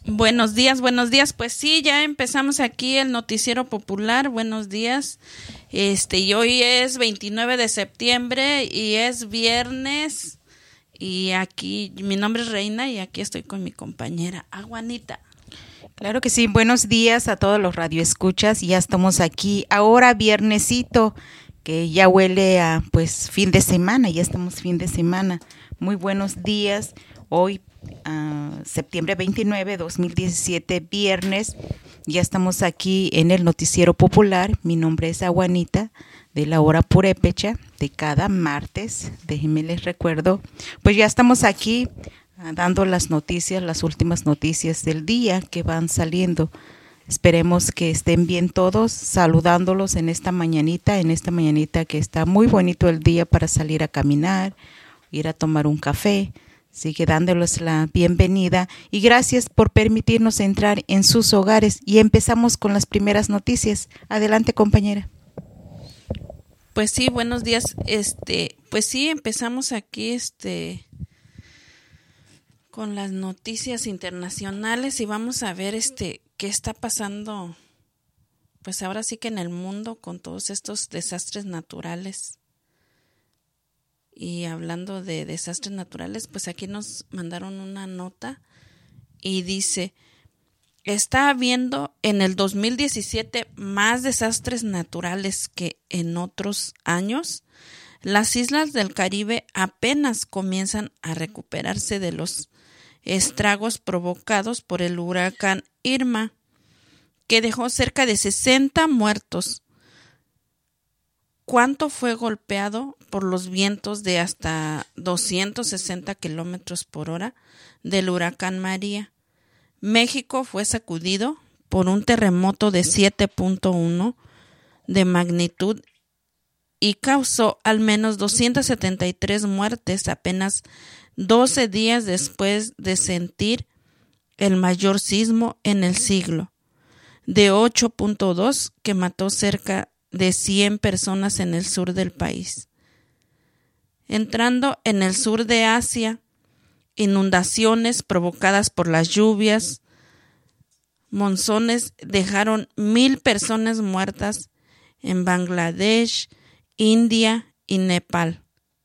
Buenos días, buenos días. Pues sí, ya empezamos aquí el Noticiero Popular. Buenos días. Y hoy es 29 de septiembre y es viernes. Y aquí, mi nombre es Reina y aquí estoy con mi compañera Juanita. Claro que sí, buenos días a todos los radioescuchas. Ya estamos aquí ahora viernesito, que ya huele a pues fin de semana, ya estamos fin de semana. Muy buenos días. Hoy septiembre 29, 2017, viernes. Ya estamos aquí en el Noticiero Popular. Mi nombre es Juanita, de la hora purépecha, de cada martes. Déjenme les recuerdo. Pues ya estamos aquí dando las noticias, las últimas noticias del día que van saliendo. Esperemos que estén bien todos, saludándolos en esta mañanita que está muy bonito el día para salir a caminar, ir a tomar un café. Sigue dándoles la bienvenida y gracias por permitirnos entrar en sus hogares. Y empezamos con las primeras noticias. Adelante, compañera. Pues sí, buenos días. Pues sí, empezamos aquí con las noticias internacionales y vamos a ver qué está pasando, pues ahora sí que en el mundo con todos estos desastres naturales. Y hablando de desastres naturales, pues aquí nos mandaron una nota y dice: está habiendo en el 2017 más desastres naturales que en otros años. Las islas del Caribe apenas comienzan a recuperarse de los estragos provocados por el huracán Irma, que dejó cerca de 60 muertos. ¿Cuánto fue golpeado por los vientos de hasta 260 kilómetros por hora del huracán María? México fue sacudido por un terremoto de 7.1 de magnitud y causó al menos 273 muertes apenas 12 días después de sentir el mayor sismo en el siglo, de 8.2 que mató cerca de 100 personas en el sur del país. Entrando en el sur de Asia, inundaciones provocadas por las lluvias, monzones dejaron 1,000 personas muertas en Bangladesh, India y Nepal.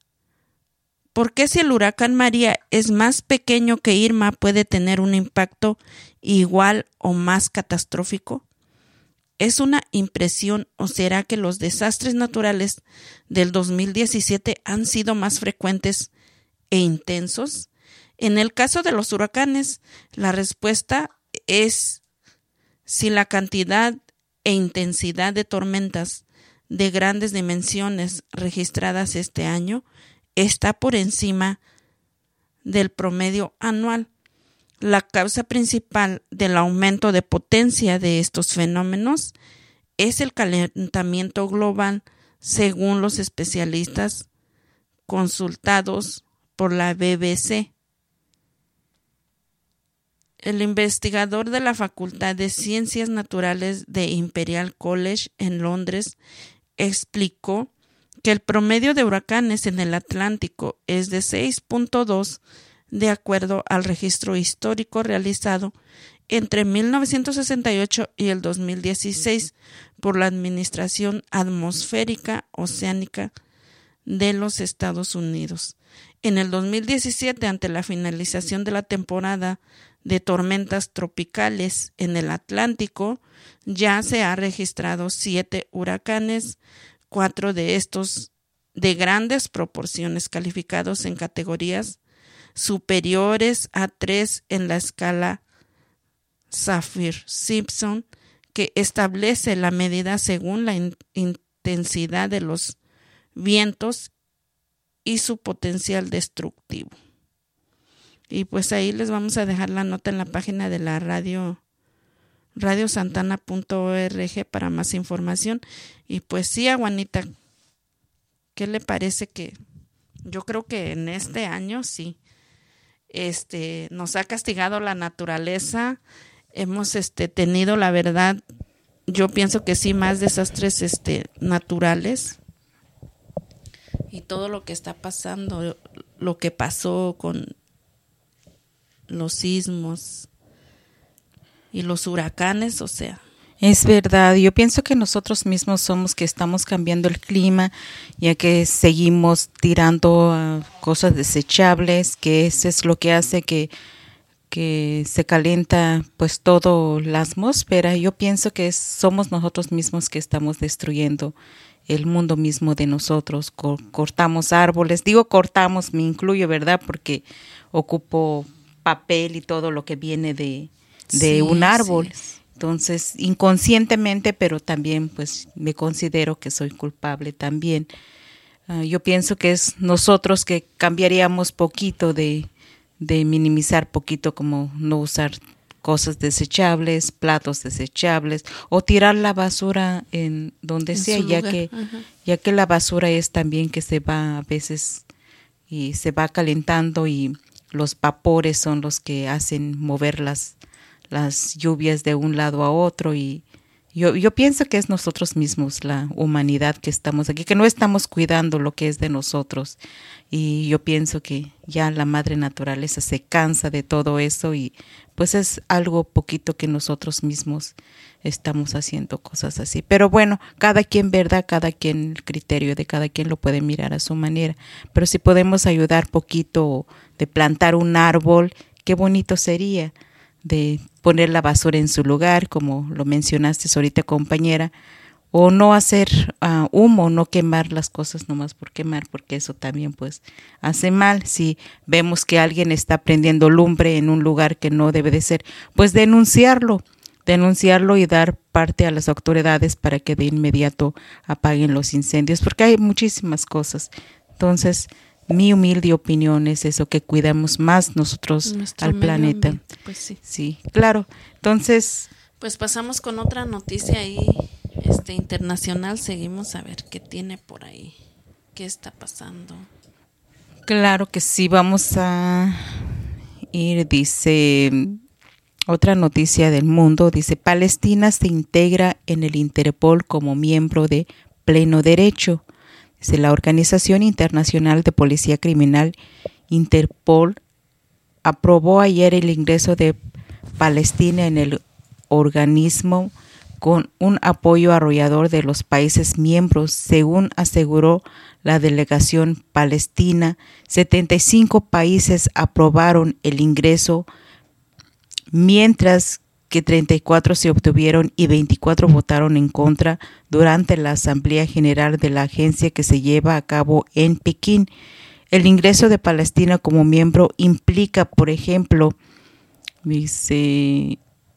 ¿Por qué si el huracán María es más pequeño que Irma puede tener un impacto igual o más catastrófico? ¿Es una impresión o será que los desastres naturales del 2017 han sido más frecuentes e intensos? En el caso de los huracanes, la respuesta es si la cantidad e intensidad de tormentas de grandes dimensiones registradas este año está por encima del promedio anual. La causa principal del aumento de potencia de estos fenómenos es el calentamiento global, según los especialistas consultados por la BBC. El investigador de la Facultad de Ciencias Naturales de Imperial College en Londres explicó que el promedio de huracanes en el Atlántico es de 6.2 de acuerdo al registro histórico realizado entre 1968 y el 2016 por la Administración Atmosférica Oceánica de los Estados Unidos. En el 2017, ante la finalización de la temporada de tormentas tropicales en el Atlántico, ya se ha registrado 7 huracanes, 4 de estos de grandes proporciones calificados en categorías superiores a 3 en la escala Saffir-Simpson, que establece la medida según la intensidad de los vientos y su potencial destructivo. Y pues ahí les vamos a dejar la nota en la página de la radiosantana.org para más información. Y pues sí, Juanita, ¿qué le parece? Que yo creo que en este año sí, nos ha castigado la naturaleza. Hemos tenido, la verdad, yo pienso que sí, más desastres naturales. Y todo lo que está pasando, lo que pasó con los sismos, y los huracanes, o sea. Es verdad, yo pienso que nosotros mismos somos que estamos cambiando el clima, ya que seguimos tirando cosas desechables, que eso es lo que hace que se calienta pues todo la atmósfera. Yo pienso que somos nosotros mismos que estamos destruyendo el mundo mismo de nosotros. Cortamos árboles, digo cortamos, me incluyo, ¿verdad? Porque ocupo papel y todo lo que viene de Sí, un árbol. sí. Entonces, inconscientemente, pero también pues me considero que soy culpable también. Yo pienso que es nosotros que cambiaríamos poquito de minimizar poquito, como no usar cosas desechables, platos desechables, o tirar la basura en donde En sea, su lugar. ya que la basura es también que se va a veces y se va calentando y los vapores son los que hacen mover las lluvias de un lado a otro, y yo pienso que es nosotros mismos, la humanidad que estamos aquí, que no estamos cuidando lo que es de nosotros, y yo pienso que ya la madre naturaleza se cansa de todo eso y pues es algo poquito que nosotros mismos estamos haciendo cosas así. Pero bueno, cada quien, ¿verdad? Cada quien, el criterio de cada quien lo puede mirar a su manera, pero si podemos ayudar poquito de plantar un árbol, qué bonito sería, de poner la basura en su lugar, como lo mencionaste ahorita, compañera, o no hacer humo, no quemar las cosas nomás por quemar, porque eso también pues hace mal. Si vemos que alguien está prendiendo lumbre en un lugar que no debe de ser, pues denunciarlo y dar parte a las autoridades para que de inmediato apaguen los incendios, porque hay muchísimas cosas. Entonces, mi humilde opinión es eso, que cuidamos más nosotros Nuestro al medio planeta. ambiente, pues sí. Sí, claro. Entonces, Pues pasamos con otra noticia ahí, internacional. Seguimos a ver qué tiene por ahí, qué está pasando. claro que sí, vamos a ir, dice, otra noticia del mundo, dice, Palestina se integra en el Interpol como miembro de pleno derecho. Dice, la Organización Internacional de Policía Criminal, Interpol, aprobó ayer el ingreso de Palestina en el organismo con un apoyo arrollador de los países miembros, según aseguró la delegación palestina. 75 países aprobaron el ingreso, mientras que 34 se obtuvieron y 24 votaron en contra durante la Asamblea General de la agencia que se lleva a cabo en Pekín. El ingreso de Palestina como miembro implica, por ejemplo, dice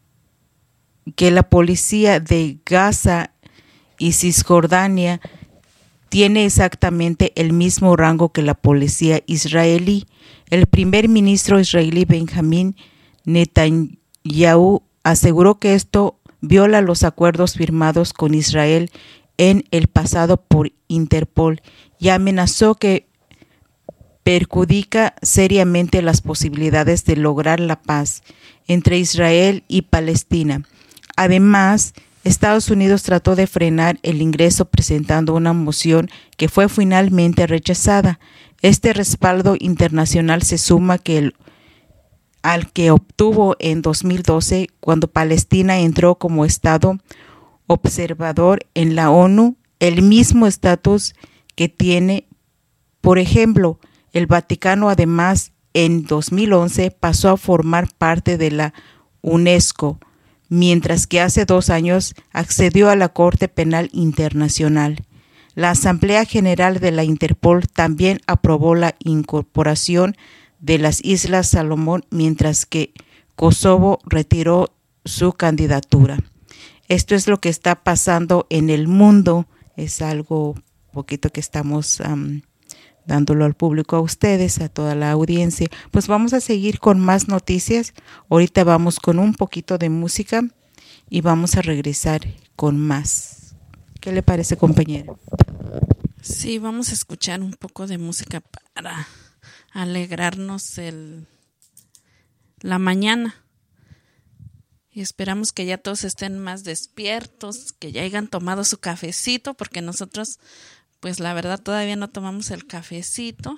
que la policía de Gaza y Cisjordania tiene exactamente el mismo rango que la policía israelí. El primer ministro israelí Benjamín Netanyahu aseguró que esto viola los acuerdos firmados con Israel en el pasado por Interpol y amenazó que perjudica seriamente las posibilidades de lograr la paz entre Israel y Palestina. Además, Estados Unidos trató de frenar el ingreso presentando una moción que fue finalmente rechazada. Este respaldo internacional se suma al que obtuvo en 2012 cuando Palestina entró como Estado observador en la ONU, el mismo estatus que tiene, por ejemplo, el Vaticano. Además, en 2011 pasó a formar parte de la UNESCO, mientras que hace 2 años accedió a la Corte Penal Internacional. La Asamblea General de la Interpol también aprobó la incorporación de las Islas Salomón, mientras que Kosovo retiró su candidatura. Esto es lo que está pasando en el mundo. Es algo poquito que estamos dándolo al público, a ustedes, a toda la audiencia. Pues vamos a seguir con más noticias. Ahorita vamos con un poquito de música y vamos a regresar con más. ¿Qué le parece, compañera? Sí, vamos a escuchar un poco de música para alegrarnos la mañana. Y esperamos que ya todos estén más despiertos, que ya hayan tomado su cafecito, porque nosotros, pues la verdad, todavía no tomamos el cafecito.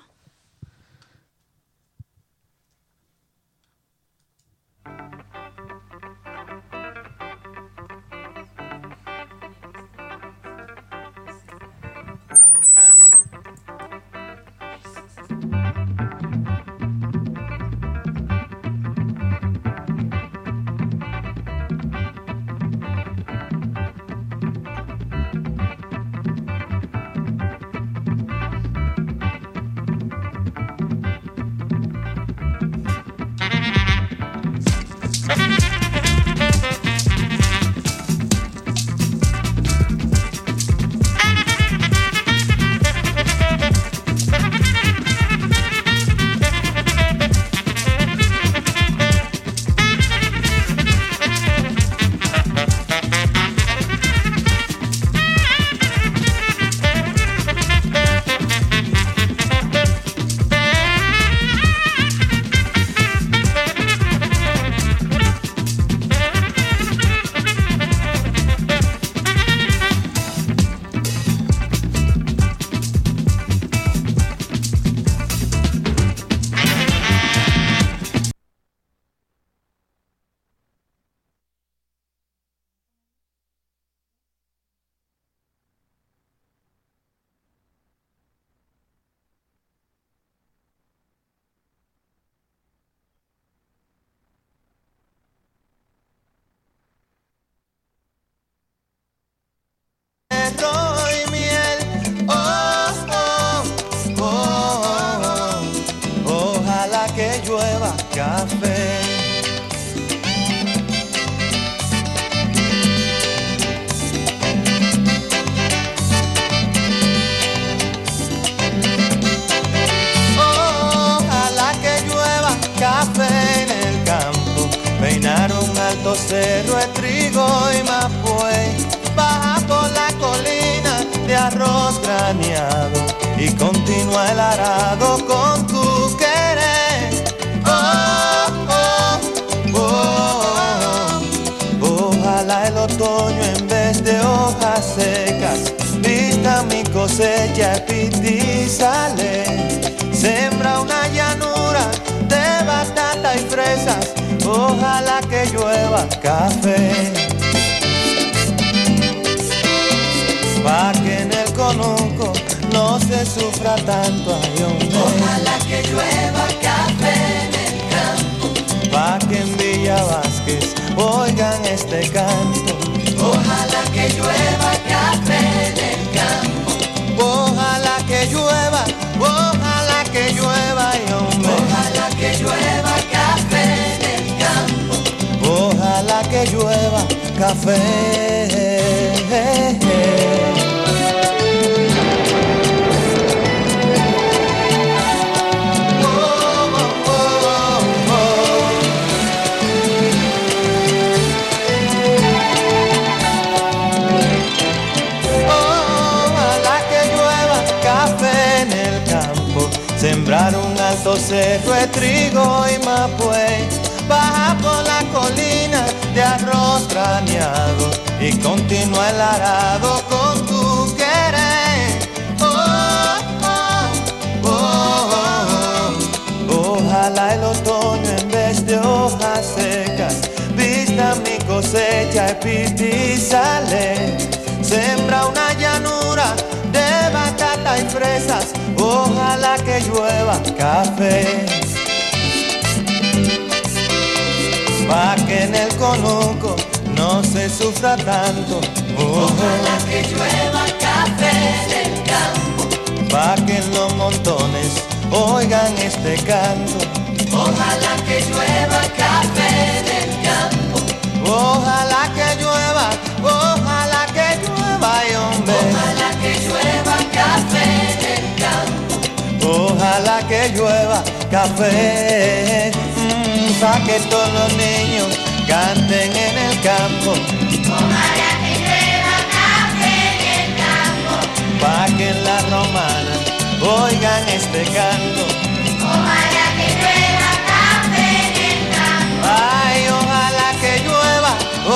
llueva café. Ojalá que llueva café en el campo, peinar un alto cerro de trigo y mapuey, baja por la colina de arroz graneado y continúa el arado con tu querer. Oh, oh, oh, oh. Ojalá el otoño en vez de hojas secas vista mi cosecha y sale. Sembra una llanura de batata y fresas, ojalá que llueva café. Pa' que en el conuco no se sufra tanto, ay, hombre. Ojalá que llueva café en el campo. Pa' que en Villa Vázquez oigan este canto. Ojalá que llueva café en el campo. Ojalá que llueva, ay, hombre. Ojalá que llueva café en el campo. Ojalá que llueva café. Sembrar un alto cerro de trigo y mapuey, baja por la colina de arroz graneado y continúa el arado con tu querer. Oh, oh, oh, oh. Ojalá el otoño en vez de hojas secas vista mi cosecha y sale. Sembra una llanura de batata y fresas, ojalá que llueva café. Pa' que en el conuco no se sufra tanto. Ojalá que llueva café en el campo. Pa' que en los montones oigan este canto. Ojalá que llueva café en el campo. Ojalá que llueva, ay, hombre. Ojalá que llueva café en el campo. Ojalá que llueva café, pa' que todos los niños canten en el campo. Ojalá que llueva café en el campo. Pa' que en la romana oigan este canto. Ojalá que llueva café en el campo. Ay, ojalá que llueva,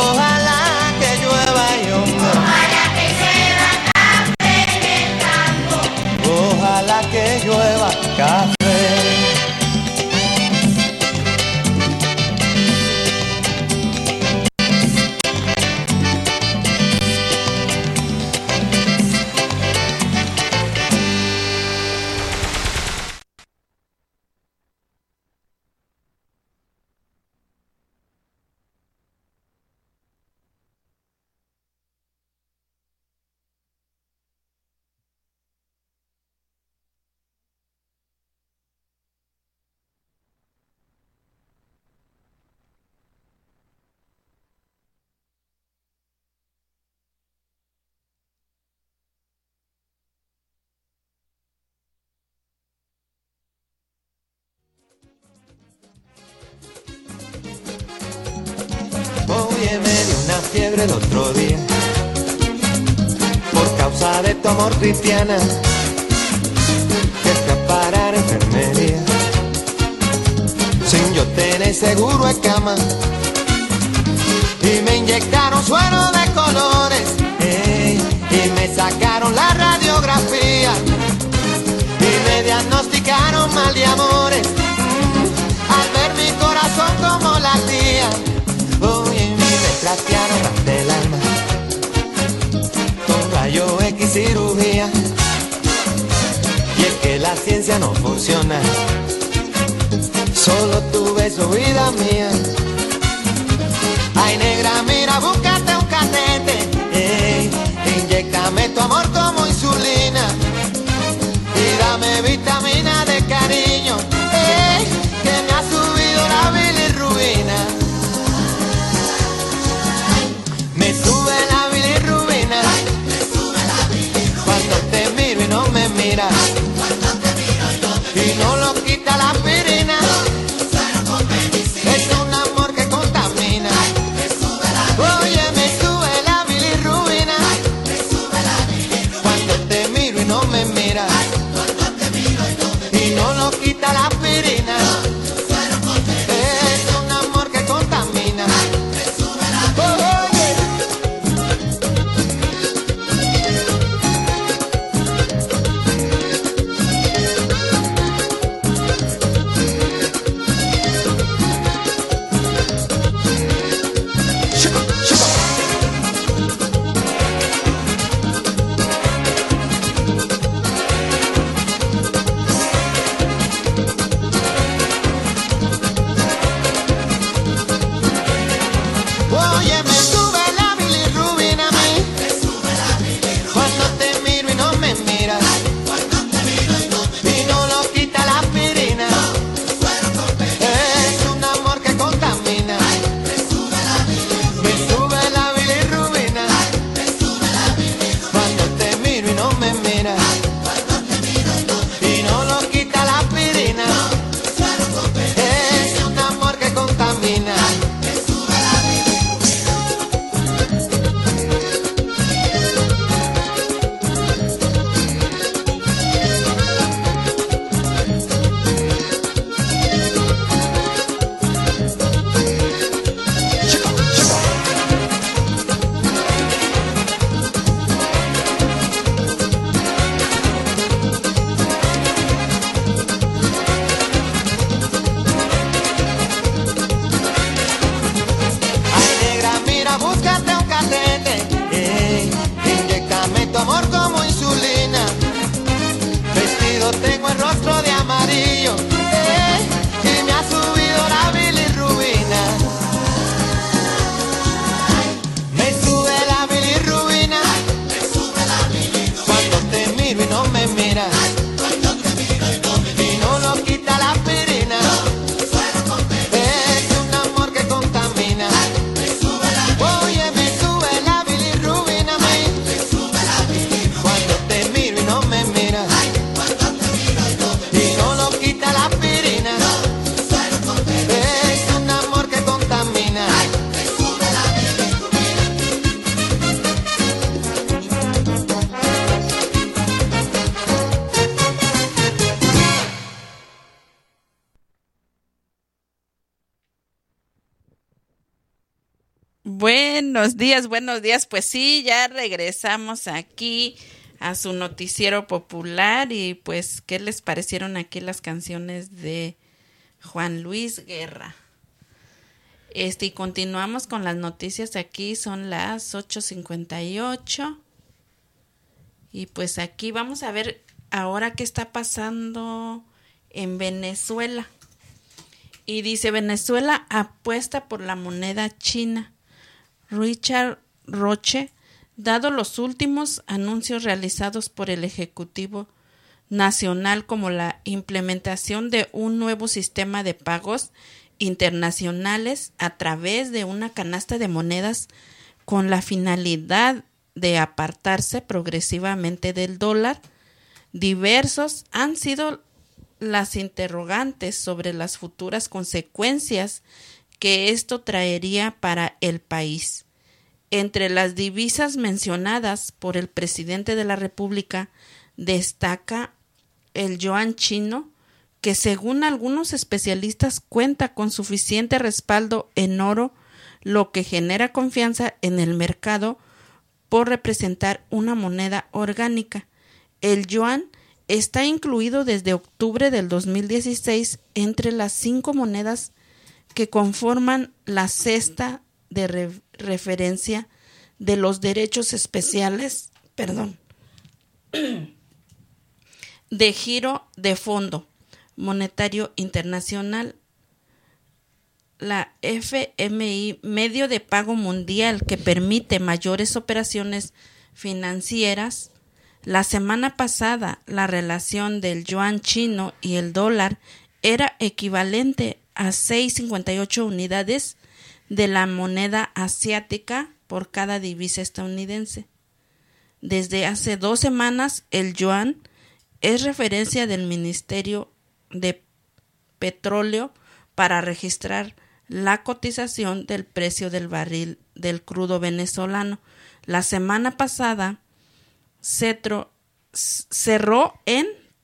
ay, hombre. Ojalá que llueva café en el campo. Ojalá que llueva café. Oye, me dio una fiebre el otro día por causa de tu amor, Cristiana, que fui a parar a enfermería sin yo tener seguro de cama y me inyectaron suero de colores, y me sacaron la radiografía y me diagnosticaron mal de amores, al ver mi corazón como latía. Oye, me trastearon hasta el alma con rayo X cirugía, y es que la ciencia no funciona, solo tu beso, vida mía. Ay, negra, mira, búscate un catete, inyéctame tu amor como insulina y dame vitamina de cariño, que me Buenos días. Pues sí, ya regresamos aquí a su noticiero popular y pues, ¿qué les parecieron aquí las canciones de Juan Luis Guerra? Y continuamos con las noticias aquí, son las 8:58 y pues aquí vamos a ver ahora qué está pasando en Venezuela. Y dice, Venezuela apuesta por la moneda china. Richard Roche, dado los últimos anuncios realizados por el Ejecutivo Nacional como la implementación de un nuevo sistema de pagos internacionales a través de una canasta de monedas con la finalidad de apartarse progresivamente del dólar, diversos han sido las interrogantes sobre las futuras consecuencias que esto traería para el país. Entre las divisas mencionadas por el presidente de la República destaca el yuan chino, que según algunos especialistas cuenta con suficiente respaldo en oro, lo que genera confianza en el mercado por representar una moneda orgánica. El yuan está incluido desde octubre del 2016 entre las 5 monedas que conforman la cesta de referencia de los derechos especiales, de giro de Fondo Monetario Internacional, la FMI, medio de pago mundial que permite mayores operaciones financieras. La semana pasada, la relación del yuan chino y el dólar era equivalente a 6,58 unidades de la moneda asiática por cada divisa estadounidense. Desde hace 2 semanas, el yuan es referencia del Ministerio de Petróleo para registrar la cotización del precio del barril del crudo venezolano. La semana pasada cerró en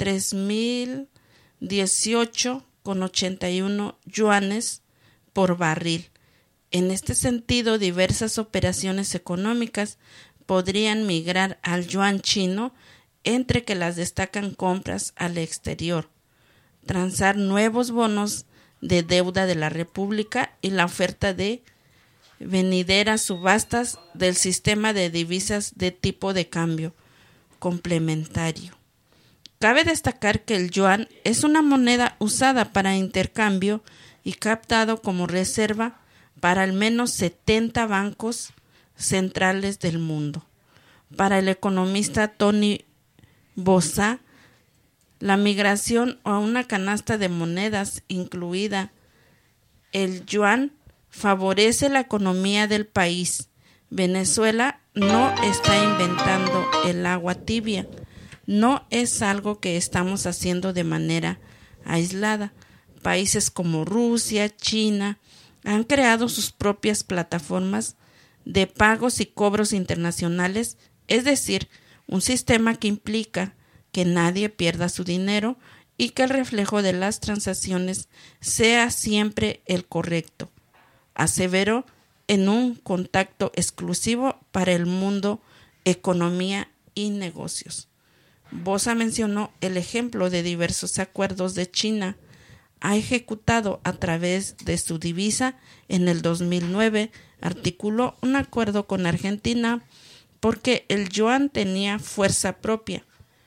3,018,81 yuanes por barril. En este sentido, diversas operaciones económicas podrían migrar al yuan chino, entre que las destacan compras al exterior, transar nuevos bonos de deuda de la República y la oferta de venideras subastas del sistema de divisas de tipo de cambio complementario. Cabe destacar que el yuan es una moneda usada para intercambio y captado como reserva para al menos 70 bancos centrales del mundo. Para el economista Tony Bozá, la migración a una canasta de monedas incluida el yuan favorece la economía del país. Venezuela no está inventando el agua tibia, no es algo que estamos haciendo de manera aislada. Países como Rusia, China han creado sus propias plataformas de pagos y cobros internacionales, es decir, un sistema que implica que nadie pierda su dinero y que el reflejo de las transacciones sea siempre el correcto, aseveró en un contacto exclusivo para el mundo, economía y negocios. Bozá mencionó el ejemplo de diversos acuerdos de China ha ejecutado a través de su divisa. En el 2009 articuló un acuerdo con Argentina porque el yuan tenía fuerza propia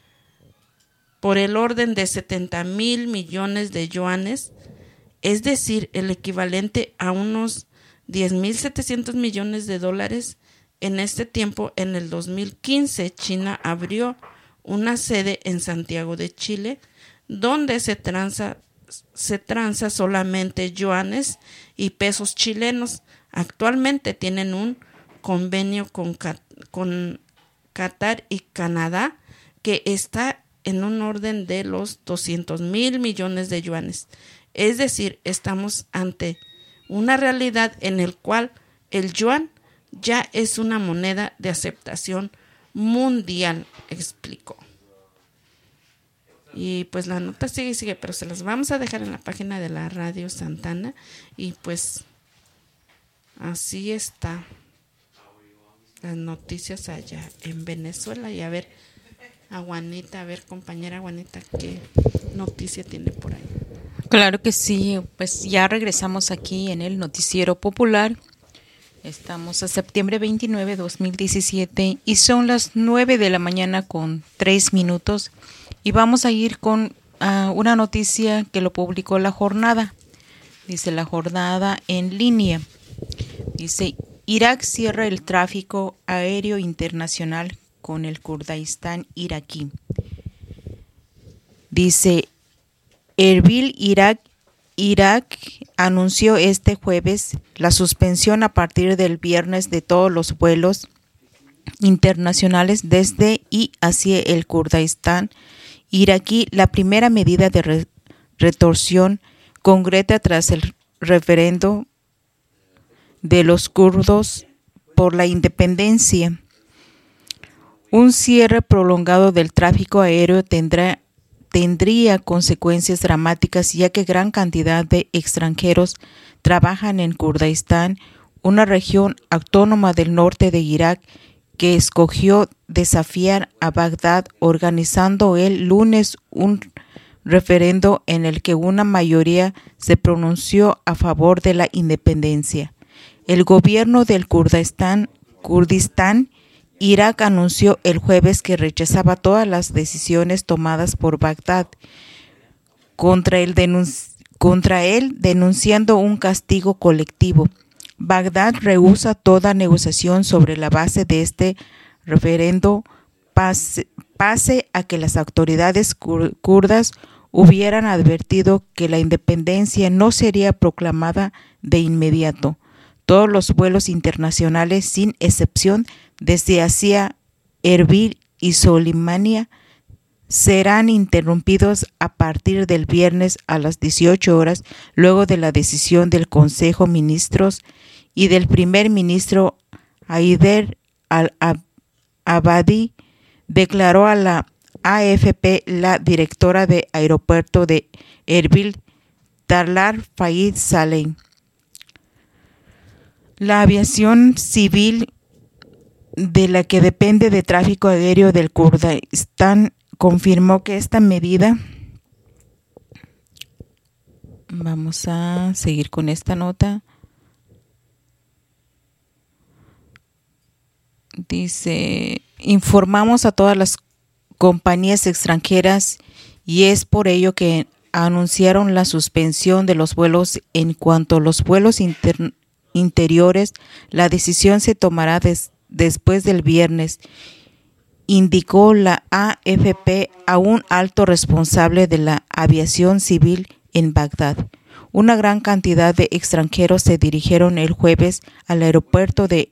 por el orden de 70,000 millones de yuanes, es decir, el equivalente a unos 10,700 millones de dólares. En este tiempo, en el 2015, China abrió una sede en Santiago de Chile, donde se transa solamente yuanes y pesos chilenos. Actualmente tienen un convenio con Qatar y Canadá que está en un orden de los 200,000 millones de yuanes. Es decir, estamos ante una realidad en la cual el yuan ya es una moneda de aceptación mundial, explicó. Y pues la nota sigue, pero se las vamos a dejar en la página de la Radio Santana. Y pues Así está las noticias allá en Venezuela. Y a ver, Juanita, a ver, compañera Juanita, ¿qué noticia tiene por ahí? Claro que sí, pues ya regresamos aquí en el Noticiero Popular. Estamos a septiembre 29, 2017 y son las 9 de la mañana con 3 minutos y vamos a ir con una noticia que lo publicó La Jornada. Dice La Jornada en línea. Dice, Irak cierra el tráfico aéreo internacional con el Kurdistán iraquí. Dice, Erbil, Irak anunció este jueves la suspensión a partir del viernes de todos los vuelos internacionales desde y hacia el Kurdistán iraquí, la primera medida de retorsión concreta tras el referendo de los kurdos por la independencia. Un cierre prolongado del tráfico aéreo tendría consecuencias dramáticas, ya que gran cantidad de extranjeros trabajan en Kurdistán, una región autónoma del norte de Irak que escogió desafiar a Bagdad, organizando el lunes un referendo en el que una mayoría se pronunció a favor de la independencia. El gobierno del Kurdistán, Irak anunció el jueves que rechazaba todas las decisiones tomadas por Bagdad contra él, denunciando un castigo colectivo. Bagdad rehúsa toda negociación sobre la base de este referendo, pese a que las autoridades kurdas hubieran advertido que la independencia no sería proclamada de inmediato. Todos los vuelos internacionales, sin excepción, desde Asia, Erbil y Soleimania, serán interrumpidos a partir del viernes a las 18 horas, luego de la decisión del Consejo de Ministros y del primer ministro Haider al-Abadi, declaró a la AFP la directora de aeropuerto de Erbil, Tarlar Fayed Saleh. La aviación civil, de la que depende de tráfico aéreo del Kurdistán, confirmó que esta medida, vamos a seguir con esta nota, dice, informamos a todas las compañías extranjeras y es por ello que anunciaron la suspensión de los vuelos. En cuanto a los vuelos interiores, la decisión se tomará después del viernes, indicó la AFP a un alto responsable de la aviación civil en Bagdad. Una gran cantidad de extranjeros se dirigieron el jueves al aeropuerto de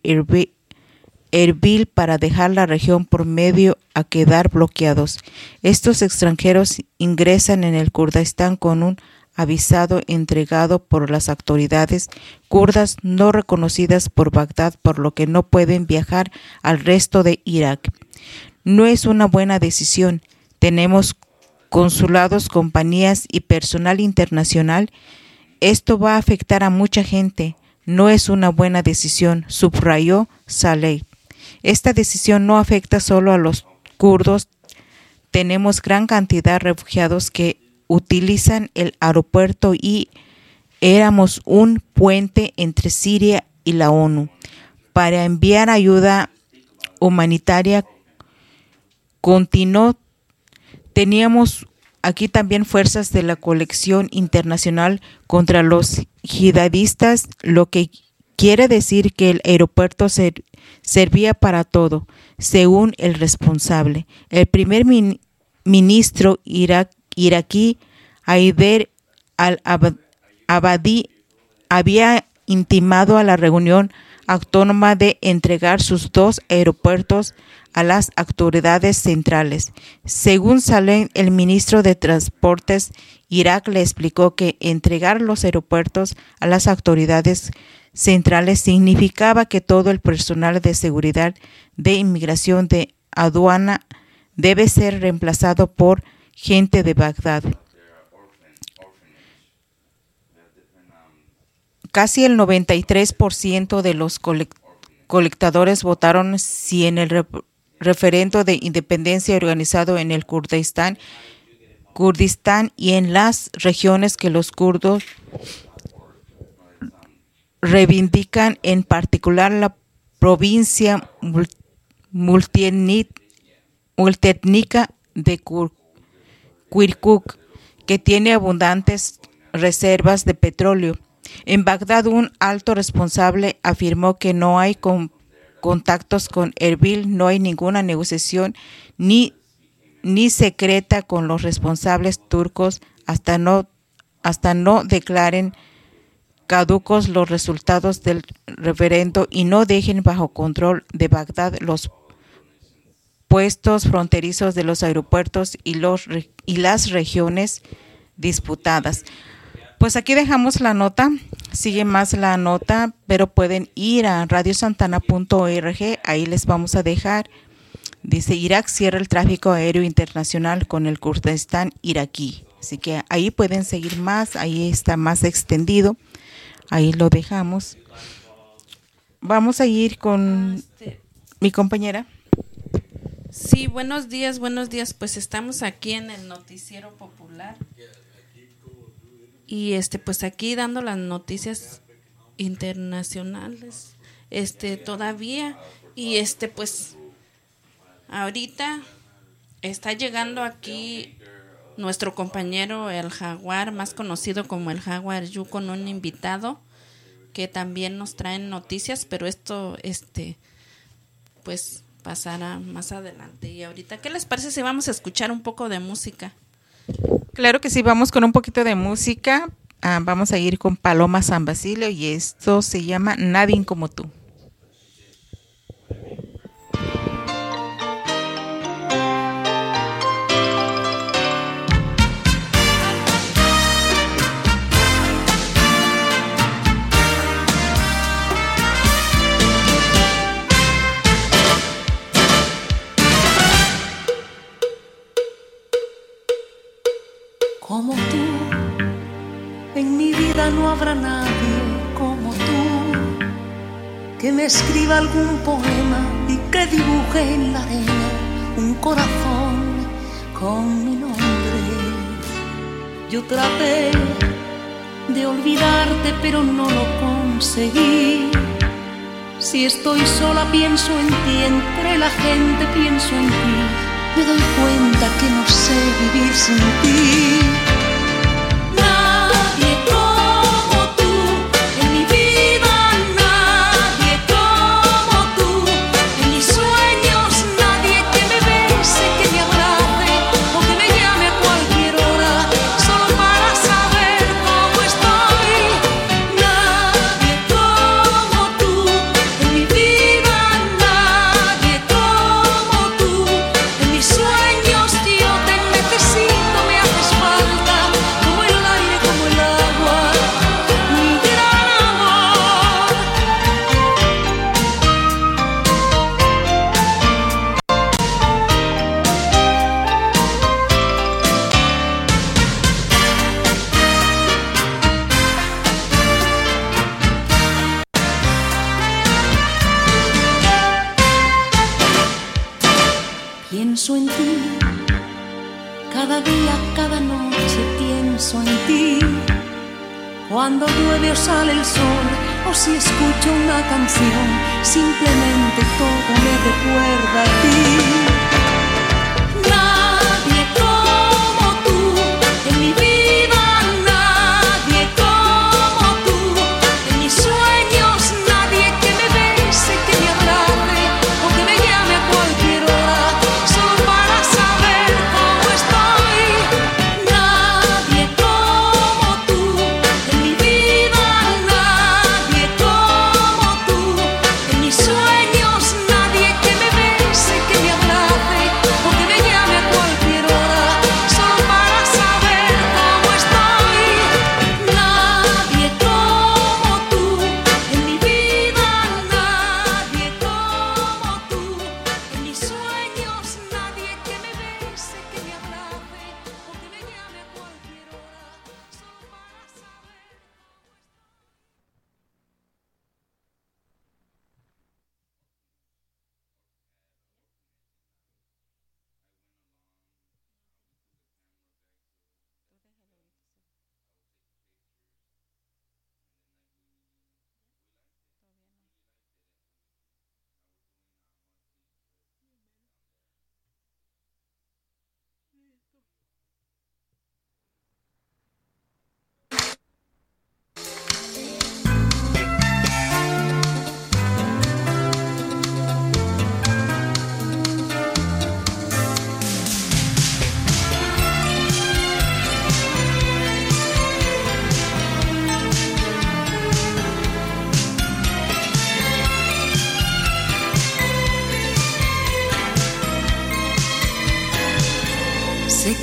Erbil para dejar la región por medio a quedar bloqueados. Estos extranjeros ingresan en el Kurdistán con un avisado entregado por las autoridades kurdas no reconocidas por Bagdad, por lo que no pueden viajar al resto de Irak. No es una buena decisión. Tenemos consulados, compañías y personal internacional. Esto va a afectar a mucha gente. No es una buena decisión, subrayó Saleh. Esta decisión no afecta solo a los kurdos. Tenemos gran cantidad de refugiados que utilizan el aeropuerto y éramos un puente entre Siria y la ONU para enviar ayuda humanitaria. Continuó, teníamos aquí también fuerzas de la coalición internacional contra los yihadistas, lo que quiere decir que el aeropuerto servía para todo, según el responsable. El primer ministro iraquí Haider al-Abadi había intimado a la reunión autónoma de entregar sus dos aeropuertos a las autoridades centrales. Según Saleh, el ministro de Transportes, Irak le explicó que entregar los aeropuertos a las autoridades centrales significaba que todo el personal de seguridad, de inmigración, de aduana debe ser reemplazado por gente de Bagdad. casi el 93% de los colectadores votaron sí en el referendo de independencia organizado en el Kurdistán y en las regiones que los kurdos reivindican, en particular la provincia multiétnica de Kirkuk, que tiene abundantes reservas de petróleo. En Bagdad, un alto responsable afirmó que no hay contactos con Erbil, no hay ninguna negociación ni secreta con los responsables turcos hasta no declaren caducos los resultados del referendo y no dejen bajo control de Bagdad los puestos fronterizos de los aeropuertos y las regiones disputadas. Pues aquí dejamos la nota, sigue más la nota, pero pueden ir a radiosantana.org, ahí les vamos a dejar. Dice: Irak cierra el tráfico aéreo internacional con el Kurdistán iraquí. Así que ahí pueden seguir más, ahí está más extendido, ahí lo dejamos. Vamos a ir con mi compañera. Sí, buenos días. Pues estamos aquí en el Noticiero Popular y pues aquí dando las noticias internacionales todavía, y pues ahorita está llegando aquí nuestro compañero el Jaguar, más conocido como el Jaguar Yu, con un invitado que también nos traen noticias, pero esto pues pasará más adelante. Y ahorita, ¿qué les parece si vamos a escuchar un poco de música? Claro que sí, vamos con un poquito de música. Vamos a ir con Paloma San Basilio y esto se llama Nadie como tú. Como tú, en mi vida no habrá nadie como tú, que me escriba algún poema y que dibuje en la arena un corazón con mi nombre. Yo traté de olvidarte, pero no lo conseguí. Si estoy sola pienso en ti, entre la gente pienso en ti. Me doy cuenta que no sé vivir sin ti. Nadie como tú, en mi vida nadie como tú. En mis sueños nadie que me bese, que me abrace o que me llame a cualquier hora, solo para saber cómo estoy. Nadie como tú, en mi vida nadie como tú. En mis sueños yo te necesito, me haces falta, como el aire, como el agua, mi gran amor. Pienso en ti, cada día, cada noche pienso en ti. Cuando llueve o sale el sol, o si escucho una canción, simplemente todo me recuerda a ti. Nadie como tú, en mi vida nadie como tú. En mis sueños nadie que me bese, que me abrace o que me llame a cualquier hora, solo para saber cómo estoy. Nadie como tú, en mi vida nadie como tú. En mis sueños nadie que me bese, que me abrace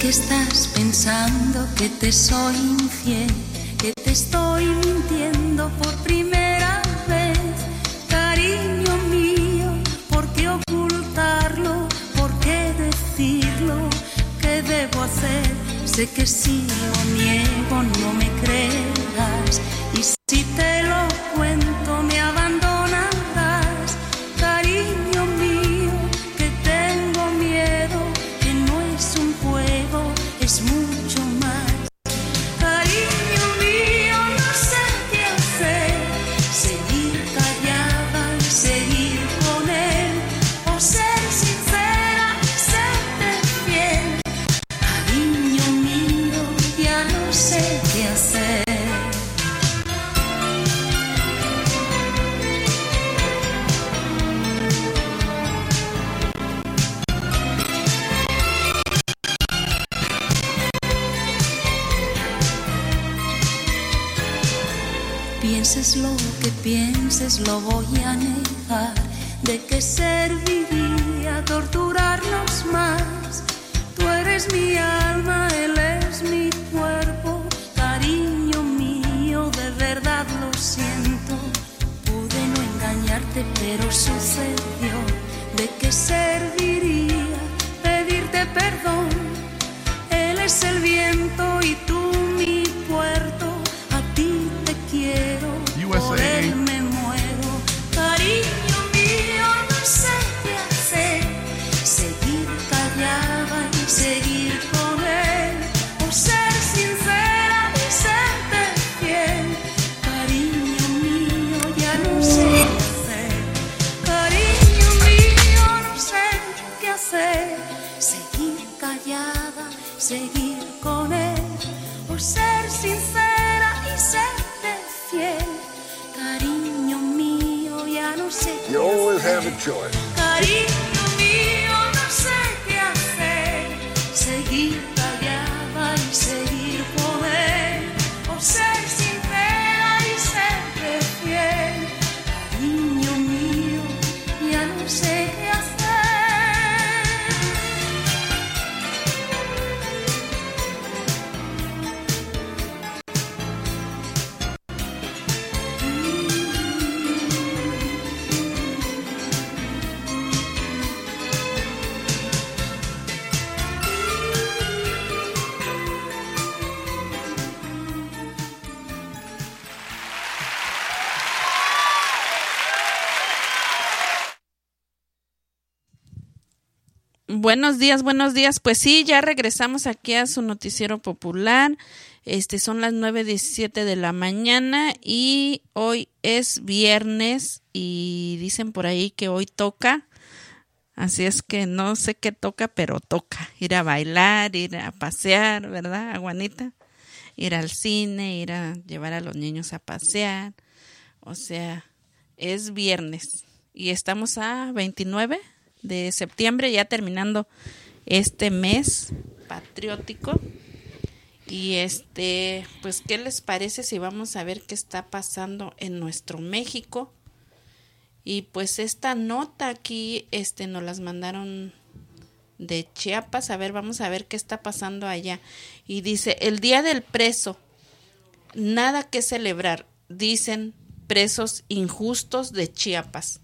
que estás pensando que te soy infiel, que te estoy mintiendo por primera vez. Cariño mío, ¿por qué ocultarlo? ¿Por qué decirlo? ¿Qué debo hacer? Sé que si lo niego no me creerás, y si te lo cuento me abandonarás. Cariño mío, que tengo miedo, que no es un juego, es mucho más. Cariño mío, no sé qué hacer, seguir callada y seguir con él, o ser sincera y serte fiel. Cariño mío, ya no sé qué hacer. Pienses lo que pienses, lo voy a negar. ¿De qué serviría torturarnos más? Tú eres mi alma, él es mi cuerpo. Cariño mío, de verdad lo siento. Pude no engañarte, pero sucedió. ¿De qué serviría pedirte perdón? Él es el viento y tú mi puerto. A ti te quiero, por él me muero. Cariño mío, no sé qué hacer, seguir callada y seguir con él, o ser sincera y serte fiel. Cariño mío, ya no sé qué hacer. Cariño mío, no sé qué hacer, seguir callada, seguir con él, o ser sincera y serte fiel. Cariño mío, ya no sé qué hacer. Cariño mío, no sé qué hacer, seguir callada y seguir con él, o ser sincera y serte fiel. Cariño mío, ya no sé qué hacer. Buenos días. Pues sí, ya regresamos aquí a su noticiero popular. Son las 9:17 de la mañana y hoy es viernes y dicen por ahí que hoy toca. Así es que no sé qué toca, pero toca. Ir a bailar, ir a pasear, ¿verdad, Juanita? Ir al cine, ir a llevar a los niños a pasear. O sea, es viernes y estamos a 29 de septiembre, ya terminando este mes patriótico. Y pues, ¿qué les parece si vamos a ver qué está pasando en nuestro México? Y pues esta nota aquí, nos las mandaron de Chiapas. A ver, vamos a ver qué está pasando allá. Y dice, el Día del Preso, nada que celebrar, dicen presos injustos de Chiapas.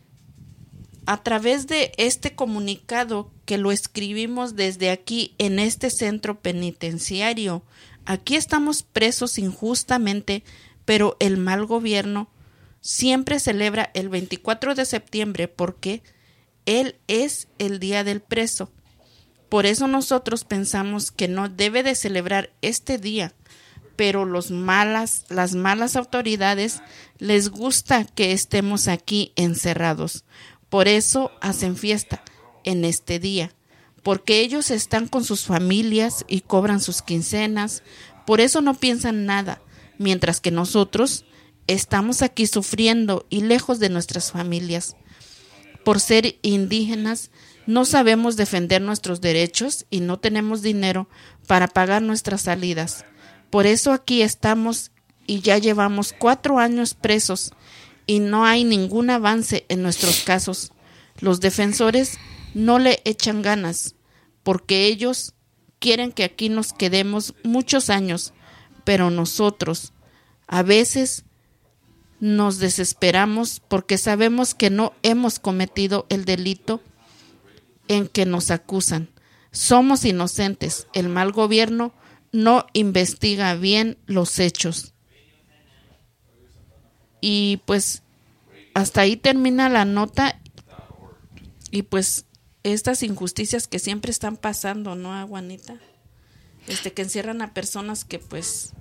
A través de este comunicado que lo escribimos desde aquí en este centro penitenciario, aquí estamos presos injustamente, pero el mal gobierno siempre celebra el 24 de septiembre porque él es el Día del Preso. Por eso nosotros pensamos que no debe de celebrar este día, pero las malas autoridades les gusta que estemos aquí encerrados. Por eso hacen fiesta en este día, porque ellos están con sus familias y cobran sus quincenas, por eso no piensan nada, mientras que nosotros estamos aquí sufriendo y lejos de nuestras familias. Por ser indígenas, no sabemos defender nuestros derechos y no tenemos dinero para pagar nuestras salidas. Por eso aquí estamos y ya llevamos 4 años presos y no hay ningún avance en nuestros casos. Los defensores no le echan ganas porque ellos quieren que aquí nos quedemos muchos años, pero nosotros a veces nos desesperamos porque sabemos que no hemos cometido el delito en que nos acusan. Somos inocentes. El mal gobierno no investiga bien los hechos. Y pues hasta ahí termina la nota. Y pues estas injusticias que siempre están pasando, ¿no, Juanita? Que encierran a personas que pues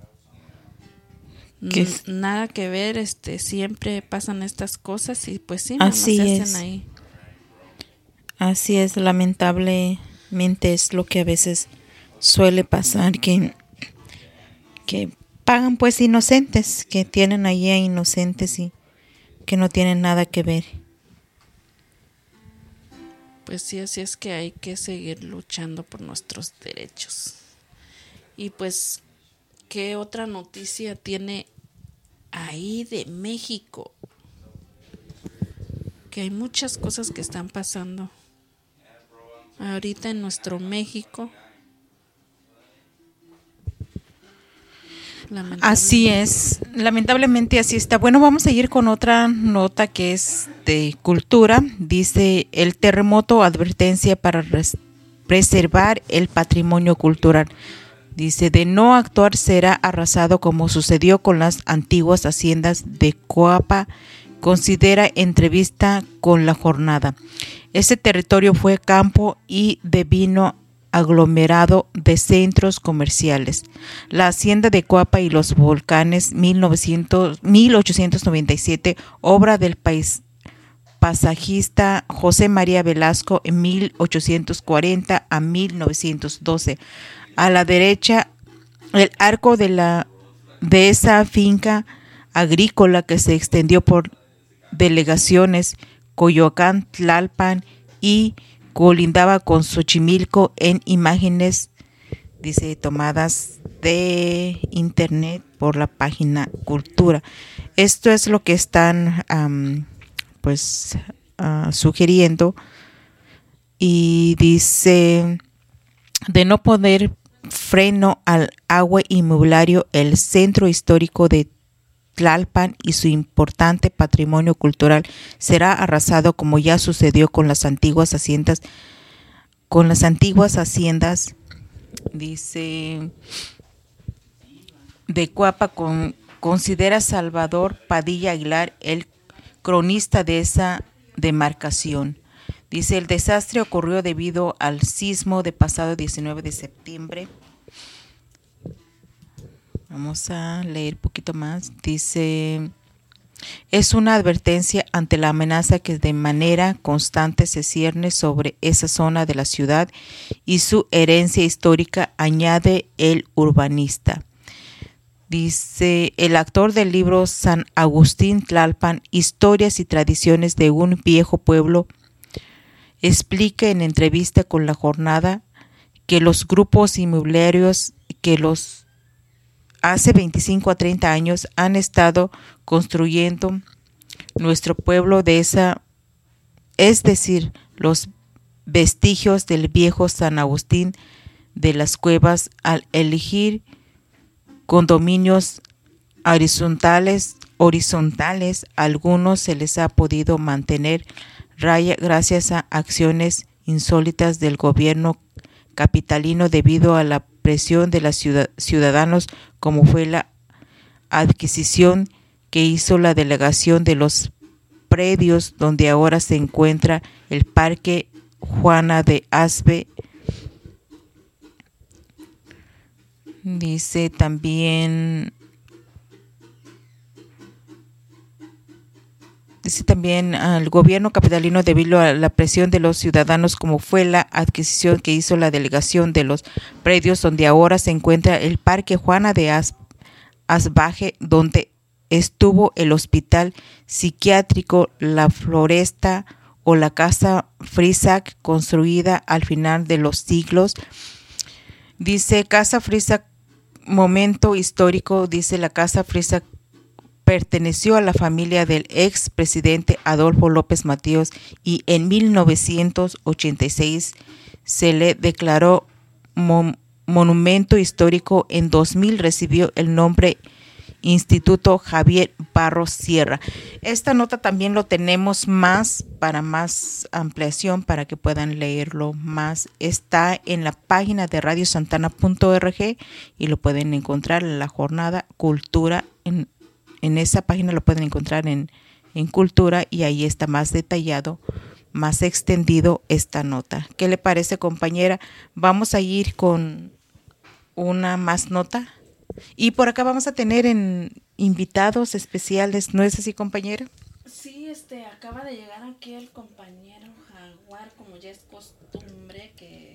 nada que ver, siempre pasan estas cosas y pues sí, así se es. hacen ahí. Así es, lamentablemente es lo que a veces suele pasar, que pagan pues inocentes, que tienen ahí a inocentes y que no tienen nada que ver. Pues sí, así es que hay que seguir luchando por nuestros derechos. Y pues, ¿qué otra noticia tiene ahí de México? Que hay muchas cosas que están pasando ahorita en nuestro México. Así es, lamentablemente así está. Bueno, vamos a ir con otra nota que es de cultura. Dice: el terremoto, advertencia para preservar el patrimonio cultural. Dice: de no actuar será arrasado como sucedió con las antiguas haciendas de Coapa, considera entrevista con La Jornada. Ese territorio fue campo y devino aglomerado de centros comerciales. La hacienda de Coapa y los volcanes, 1897, obra del paisajista José María Velasco en 1840 a 1912. A la derecha, el arco de esa finca agrícola que se extendió por delegaciones Coyoacán, Tlalpan y colindaba con Xochimilco. En imágenes, dice, tomadas de internet por la página Cultura. Esto es lo que están sugiriendo, y dice: de no poner freno al agua inmobiliario, el centro histórico de Tlalpan y su importante patrimonio cultural será arrasado como ya sucedió con las antiguas haciendas. Dice, de Coapa, considera Salvador Padilla Aguilar, el cronista de esa demarcación. Dice: el desastre ocurrió debido al sismo de pasado 19 de septiembre. Vamos a leer un poquito más. Dice: es una advertencia ante la amenaza que de manera constante se cierne sobre esa zona de la ciudad y su herencia histórica, añade el urbanista. Dice: el autor del libro San Agustín Tlalpan, Historias y Tradiciones de un Viejo Pueblo, explica en entrevista con La Jornada que los grupos inmobiliarios que los hace 25 a 30 años han estado construyendo nuestro pueblo de esa, es decir, los vestigios del viejo San Agustín de las Cuevas, al elegir condominios horizontales, algunos se les ha podido mantener raya gracias a acciones insólitas del gobierno capitalino debido a la presión de los ciudadanos, como fue la adquisición que hizo la delegación de los predios donde ahora se encuentra el Parque Juana de Asbe. Dice también al gobierno capitalino debido a la presión de los ciudadanos, como fue la adquisición que hizo la delegación de los predios donde ahora se encuentra el Parque Juana de Asbaje, donde estuvo el hospital psiquiátrico, la floresta o la casa Frisac, construida al final de los siglos. Dice Casa Frisac, momento histórico. Dice: la Casa Frisac perteneció a la familia del ex presidente Adolfo López Mateos y en 1986 se le declaró monumento histórico en 2000 recibió el nombre Instituto Javier Barros Sierra. Esta nota también lo tenemos para más ampliación, para que puedan leerlo más. Está en la página de radiosantana.org y lo pueden encontrar en la jornada Cultura. En esa página lo pueden encontrar en Cultura, y ahí está más detallado, más extendido esta nota. ¿Qué le parece, compañera? Vamos a ir con una más nota. Y por acá vamos a tener invitados especiales, ¿no es así, compañera? Sí, acaba de llegar aquí el compañero Jaguar, como ya es costumbre que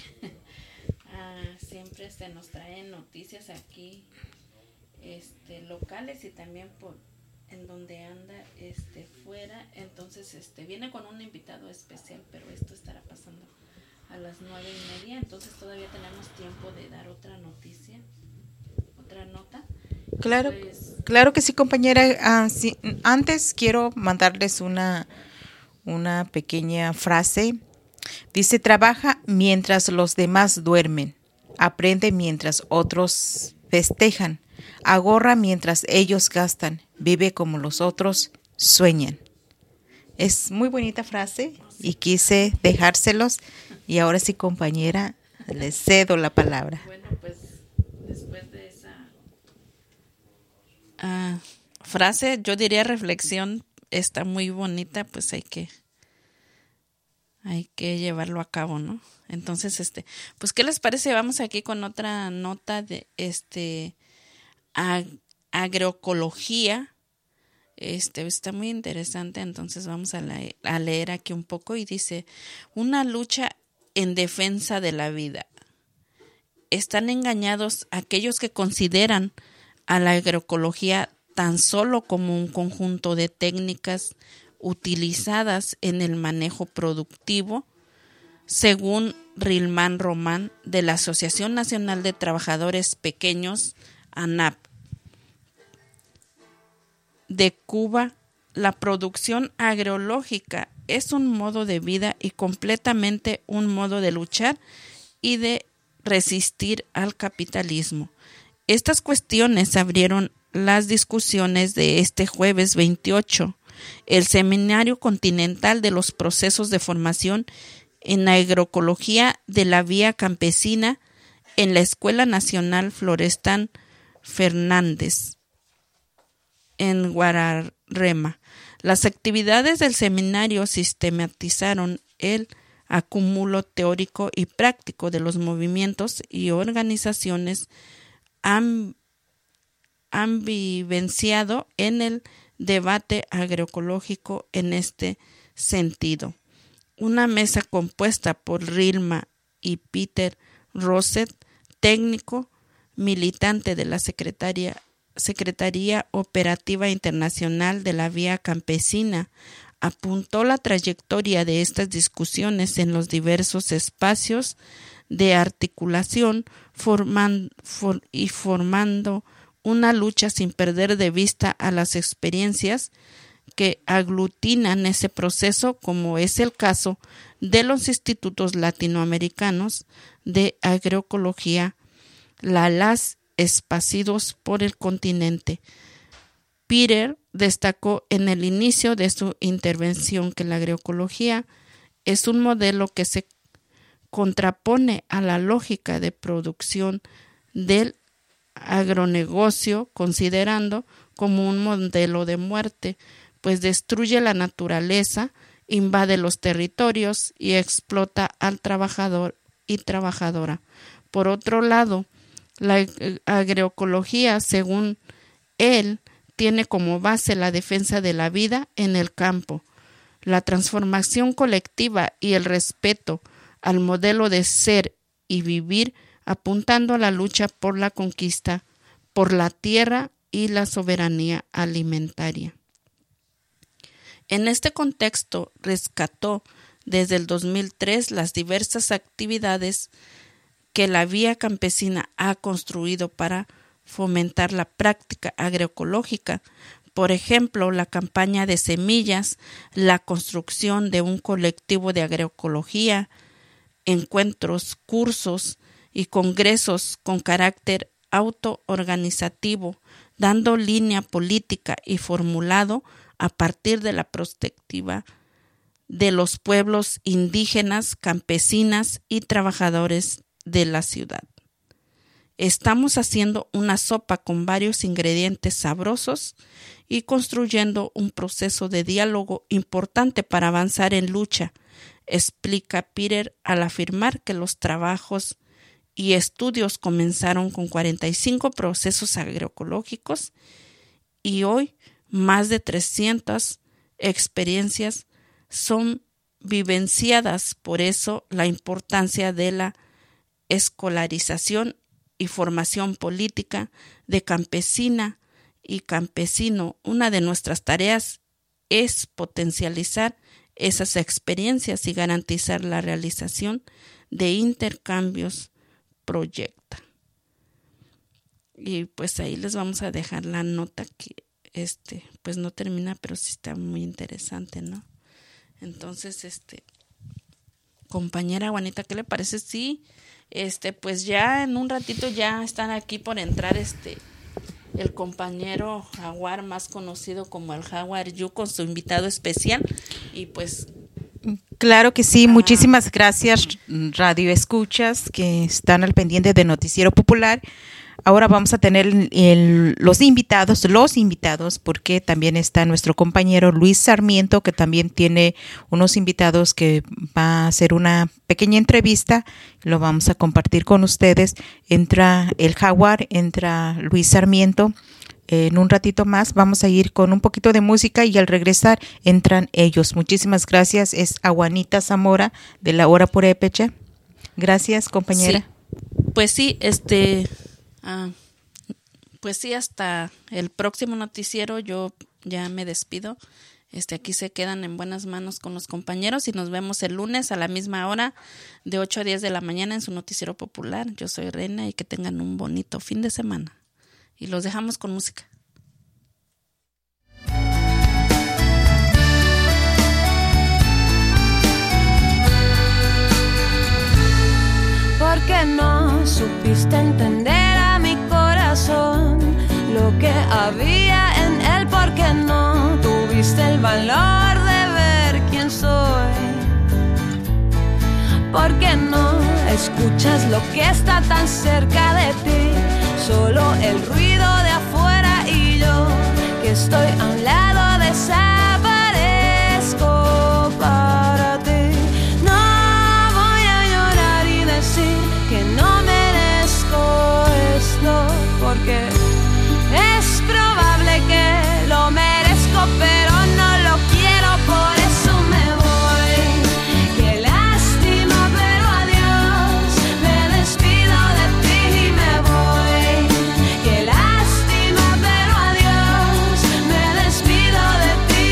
siempre nos trae noticias aquí locales y también en donde anda fuera. Entonces viene con un invitado especial, pero esto estará pasando a las 9:30, entonces todavía tenemos tiempo de dar otra noticia, otra nota. Claro, Pues, claro que sí, compañera. Sí, antes quiero mandarles una pequeña frase. Dice: trabaja mientras los demás duermen, aprende mientras otros festejan, ahorra mientras ellos gastan, vive como los otros sueñan. Es muy bonita frase y quise dejárselos. Y ahora sí, compañera, les cedo la palabra. bueno, pues después de esa frase, yo diría reflexión, está muy bonita, pues hay que llevarlo a cabo, ¿no? Entonces, pues ¿qué les parece? Vamos aquí con otra nota de agroecología. Está muy interesante, entonces vamos a leer aquí un poco, y dice: una lucha en defensa de la vida. Están engañados aquellos que consideran a la agroecología tan solo como un conjunto de técnicas utilizadas en el manejo productivo, según Rilman Román, de la Asociación Nacional de Trabajadores Pequeños, ANAP, de Cuba. La producción agroecológica es un modo de vida y completamente un modo de luchar y de resistir al capitalismo. Estas cuestiones abrieron las discusiones de este jueves 28, el Seminario Continental de los Procesos de Formación en Agroecología de la Vía Campesina en la Escuela Nacional Florestan Fernández, en Guararema. Las actividades del seminario sistematizaron el acúmulo teórico y práctico de los movimientos y organizaciones han vivenciado en el debate agroecológico en este sentido. Una mesa compuesta por Rilma y Peter Rosset, técnico militante de la Secretaría Operativa Internacional de la Vía Campesina, apuntó la trayectoria de estas discusiones en los diversos espacios de articulación, formando una lucha sin perder de vista a las experiencias que aglutinan ese proceso, como es el caso de los institutos latinoamericanos de agroecología, LALAS, esparcidos por el continente. Peter destacó en el inicio de su intervención que la agroecología es un modelo que se contrapone a la lógica de producción del agronegocio, considerando como un modelo de muerte, pues destruye la naturaleza, invade los territorios y explota al trabajador y trabajadora. Por otro lado, la agroecología, según él, tiene como base la defensa de la vida en el campo, la transformación colectiva y el respeto al modelo de ser y vivir, apuntando a la lucha por la conquista, por la tierra y la soberanía alimentaria. En este contexto, rescató desde el 2003 las diversas actividades que la Vía Campesina ha construido para fomentar la práctica agroecológica, por ejemplo, la campaña de semillas, la construcción de un colectivo de agroecología, encuentros, cursos y congresos con carácter autoorganizativo, dando línea política y formulado a partir de la perspectiva de los pueblos indígenas, campesinas y trabajadores de la ciudad. Estamos haciendo una sopa con varios ingredientes sabrosos y construyendo un proceso de diálogo importante para avanzar en lucha, explica Peter al afirmar que los trabajos y estudios comenzaron con 45 procesos agroecológicos y hoy más de 300 experiencias son vivenciadas. Por eso la importancia de la escolarización y formación política de campesina y campesino. Una de nuestras tareas es potencializar esas experiencias y garantizar la realización de intercambios proyecta. Y pues ahí les vamos a dejar la nota que pues no termina, pero sí está muy interesante, ¿no? Entonces, compañera Juanita, ¿qué le parece? Sí, pues ya en un ratito ya están aquí por entrar el compañero Jaguar, más conocido como el Jaguar Yu, con su invitado especial. Y pues claro que sí, muchísimas gracias, Radio Escuchas, que están al pendiente de Noticiero Popular. Ahora vamos a tener los invitados, porque también está nuestro compañero Luis Sarmiento, que también tiene unos invitados que va a hacer una pequeña entrevista. Lo vamos a compartir con ustedes. Entra el Jaguar, entra Luis Sarmiento. En un ratito más vamos a ir con un poquito de música y al regresar entran ellos. Muchísimas gracias. Es a Juanita Zamora de La Hora Purépecha. Gracias, compañera. Sí. Pues sí, pues sí, hasta el próximo noticiero yo ya me despido. Aquí se quedan en buenas manos con los compañeros y nos vemos el lunes a la misma hora de 8 a 10 de la mañana en su Noticiero Popular. Yo soy Reina y que tengan un bonito fin de semana. Y los dejamos con música. ¿Por qué no supiste entender a mi corazón lo que había en él? ¿Por qué no tuviste el valor de ver quién soy? ¿Por qué no escuchas lo que está tan cerca de ti? Solo el ruido de afuera y yo, que estoy a un lado, desaparezco para ti. No voy a llorar y decir que no merezco esto, porque es probable que lo merezco, pero no lo quiero, por eso me voy. Qué lástima, pero adiós, me despido de ti y me voy. Qué lástima, pero adiós, me despido de ti.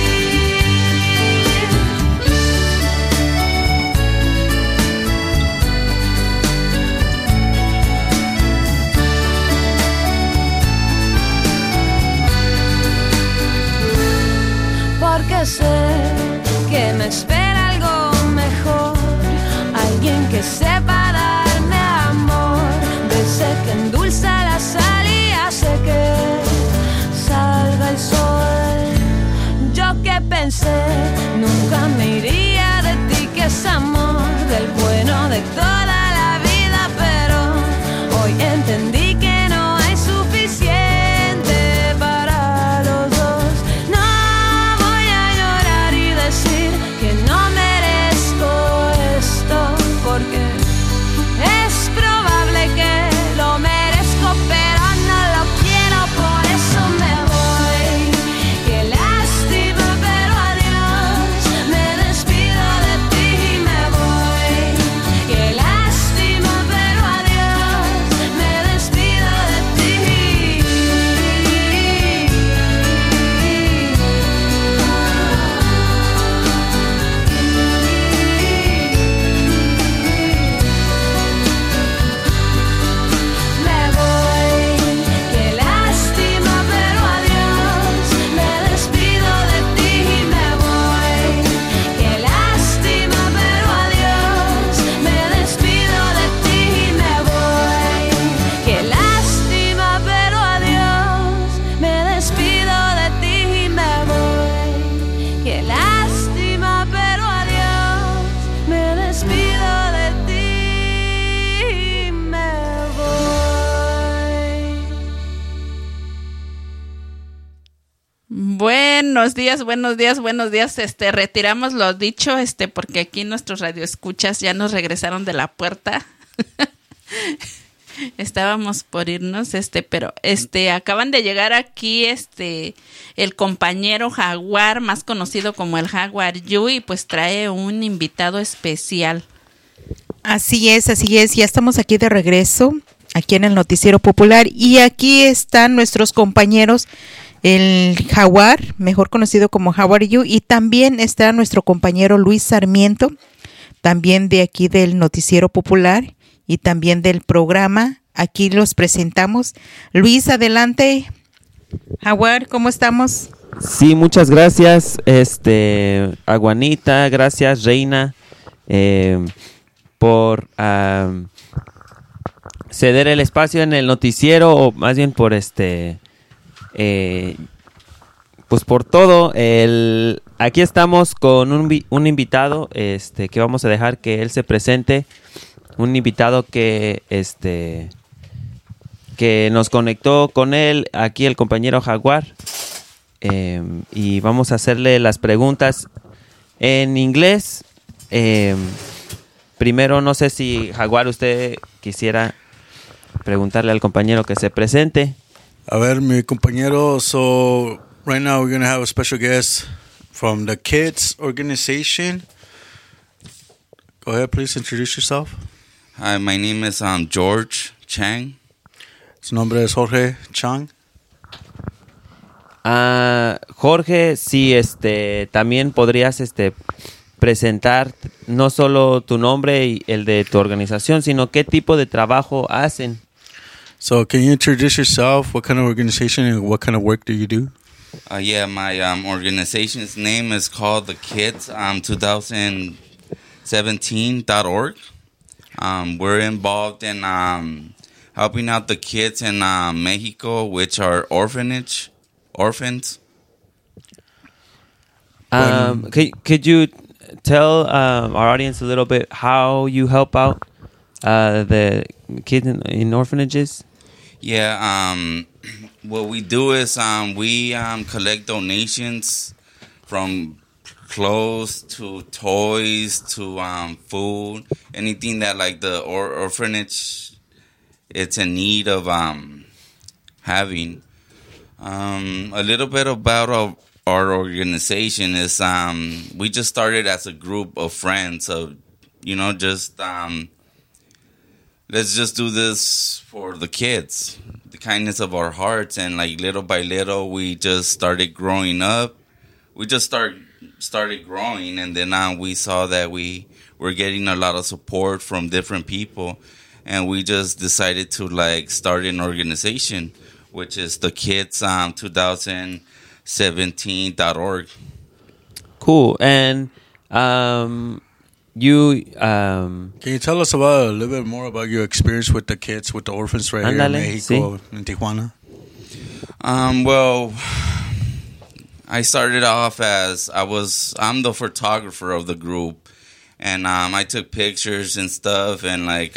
Porque sé que me espera algo mejor, alguien que sepa darme amor, de ese que endulza la sal y hace que salga el sol. Yo que pensé nunca me iría de ti, que es amor del bueno de toda la vida, pero hoy entendí que no hay suficiente para los dos. No voy a llorar y decir que no merezco esto, porque es probable que lo merezco, pero no lo quiero, por eso me voy. Qué lástima, pero adiós, me despido de ti y me voy. Qué lástima. buenos días. Retiramos lo dicho, porque aquí nuestros radioescuchas ya nos regresaron de la puerta. Estábamos por irnos, pero acaban de llegar aquí, el compañero Jaguar, más conocido como el Jaguar Yu, y pues trae un invitado especial. Así es, ya estamos aquí de regreso, aquí en el Noticiero Popular, y aquí están nuestros compañeros, el Jaguar, mejor conocido como Jaguar Yu, y también está nuestro compañero Luis Sarmiento, también de aquí del Noticiero Popular, y también del programa. Aquí los presentamos. Luis, adelante. Jaguar, ¿cómo estamos? Sí, muchas gracias, Aguanita, gracias, Reina, por ceder el espacio en el noticiero, o más bien por pues por todo. Aquí estamos con un invitado, que vamos a dejar que él se presente. Un invitado que nos conectó con él, aquí el compañero Jaguar, y vamos a hacerle las preguntas en inglés. Primero, no sé si Jaguar, usted quisiera preguntarle al compañero que se presente. A ver, mi compañero, so right now we're going to have a special guest from the Kids organization. Go ahead, please introduce yourself. Hi, my name is George Chang. Su nombre es Jorge Chang. Jorge, si también podrías presentar no solo tu nombre y el de tu organización, sino qué tipo de trabajo hacen. So, can you introduce yourself? What kind of organization and what kind of work do you do? Yeah, my organization's name is called the Kids 2017.org. We're involved in helping out the kids in Mexico, which are orphans. Could you tell our audience a little bit how you help out the kids in orphanages? Yeah, what we do is we collect donations from clothes to toys to food, anything that like the orphanage it's in need of having. A little bit about our organization is we just started as a group of friends of just let's just do this for the kids, the kindness of our hearts, and like little by little we just started growing up. We just started growing, and then we saw that we were getting a lot of support from different people, and we just decided to like start an organization, which is the Kids 2017.org. Cool. And you can you tell us about a little bit more about your experience with the kids, with the orphans right here in Mexico, in Tijuana? Well, I started off as I'm the photographer of the group, and I took pictures and stuff, and like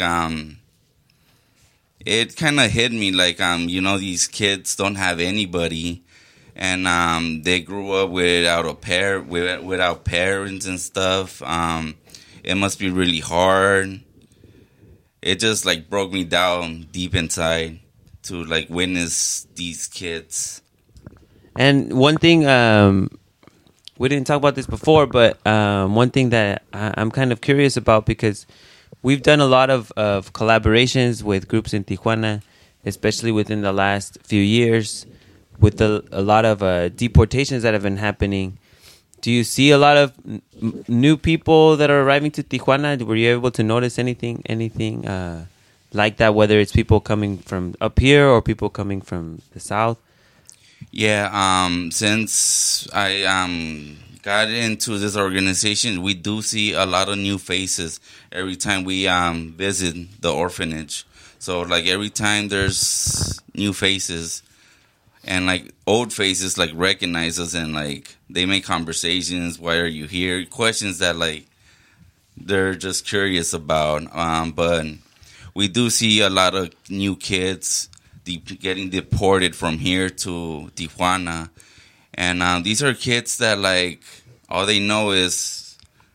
it kind of hit me like these kids don't have anybody, and they grew up without parents and stuff. It must be really hard. It just like broke me down deep inside to like witness these kids. And one thing, we didn't talk about this before, but one thing that I'm kind of curious about, because we've done a lot of collaborations with groups in Tijuana, especially within the last few years, with a lot of deportations that have been happening. Do you see a lot of new people that are arriving to Tijuana? Were you able to notice anything like that, whether it's people coming from up here or people coming from the south? Yeah, since I got into this organization, we do see a lot of new faces every time we visit the orphanage. So like every time there's new faces, and like old faces like recognize us, and like they make conversations. Why are you here? Questions that like they're just curious about. But we do see a lot of new kids getting deported from here to Tijuana, And these are kids that, like, all they know is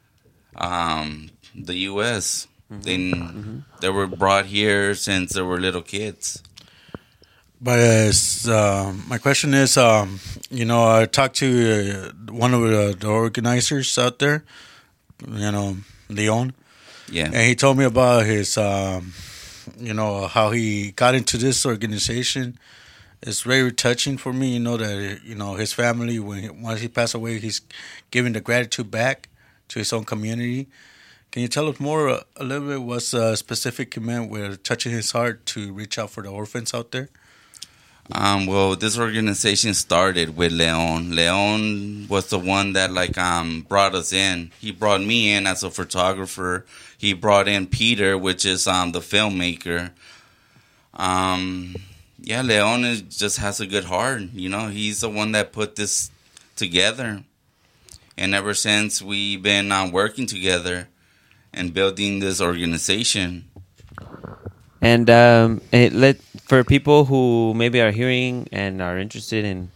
the U.S. They were brought here since they were little kids. But my question is, I talked to one of the organizers out there, Leon. Yeah. And he told me about his, how he got into this organization. It's very touching for me, that, his family, once he passed away, he's giving the gratitude back to his own community. Can you tell us more, a little bit, what's specific he meant with touching his heart to reach out for the orphans out there? Well, this organization started with Leon. Leon was the one that brought us in. He brought me in as a photographer. He brought in Peter, which is the filmmaker. Leon just has a good heart. He's the one that put this together. And ever since, we've been working together and building this organization. And for people who maybe are hearing and are interested in,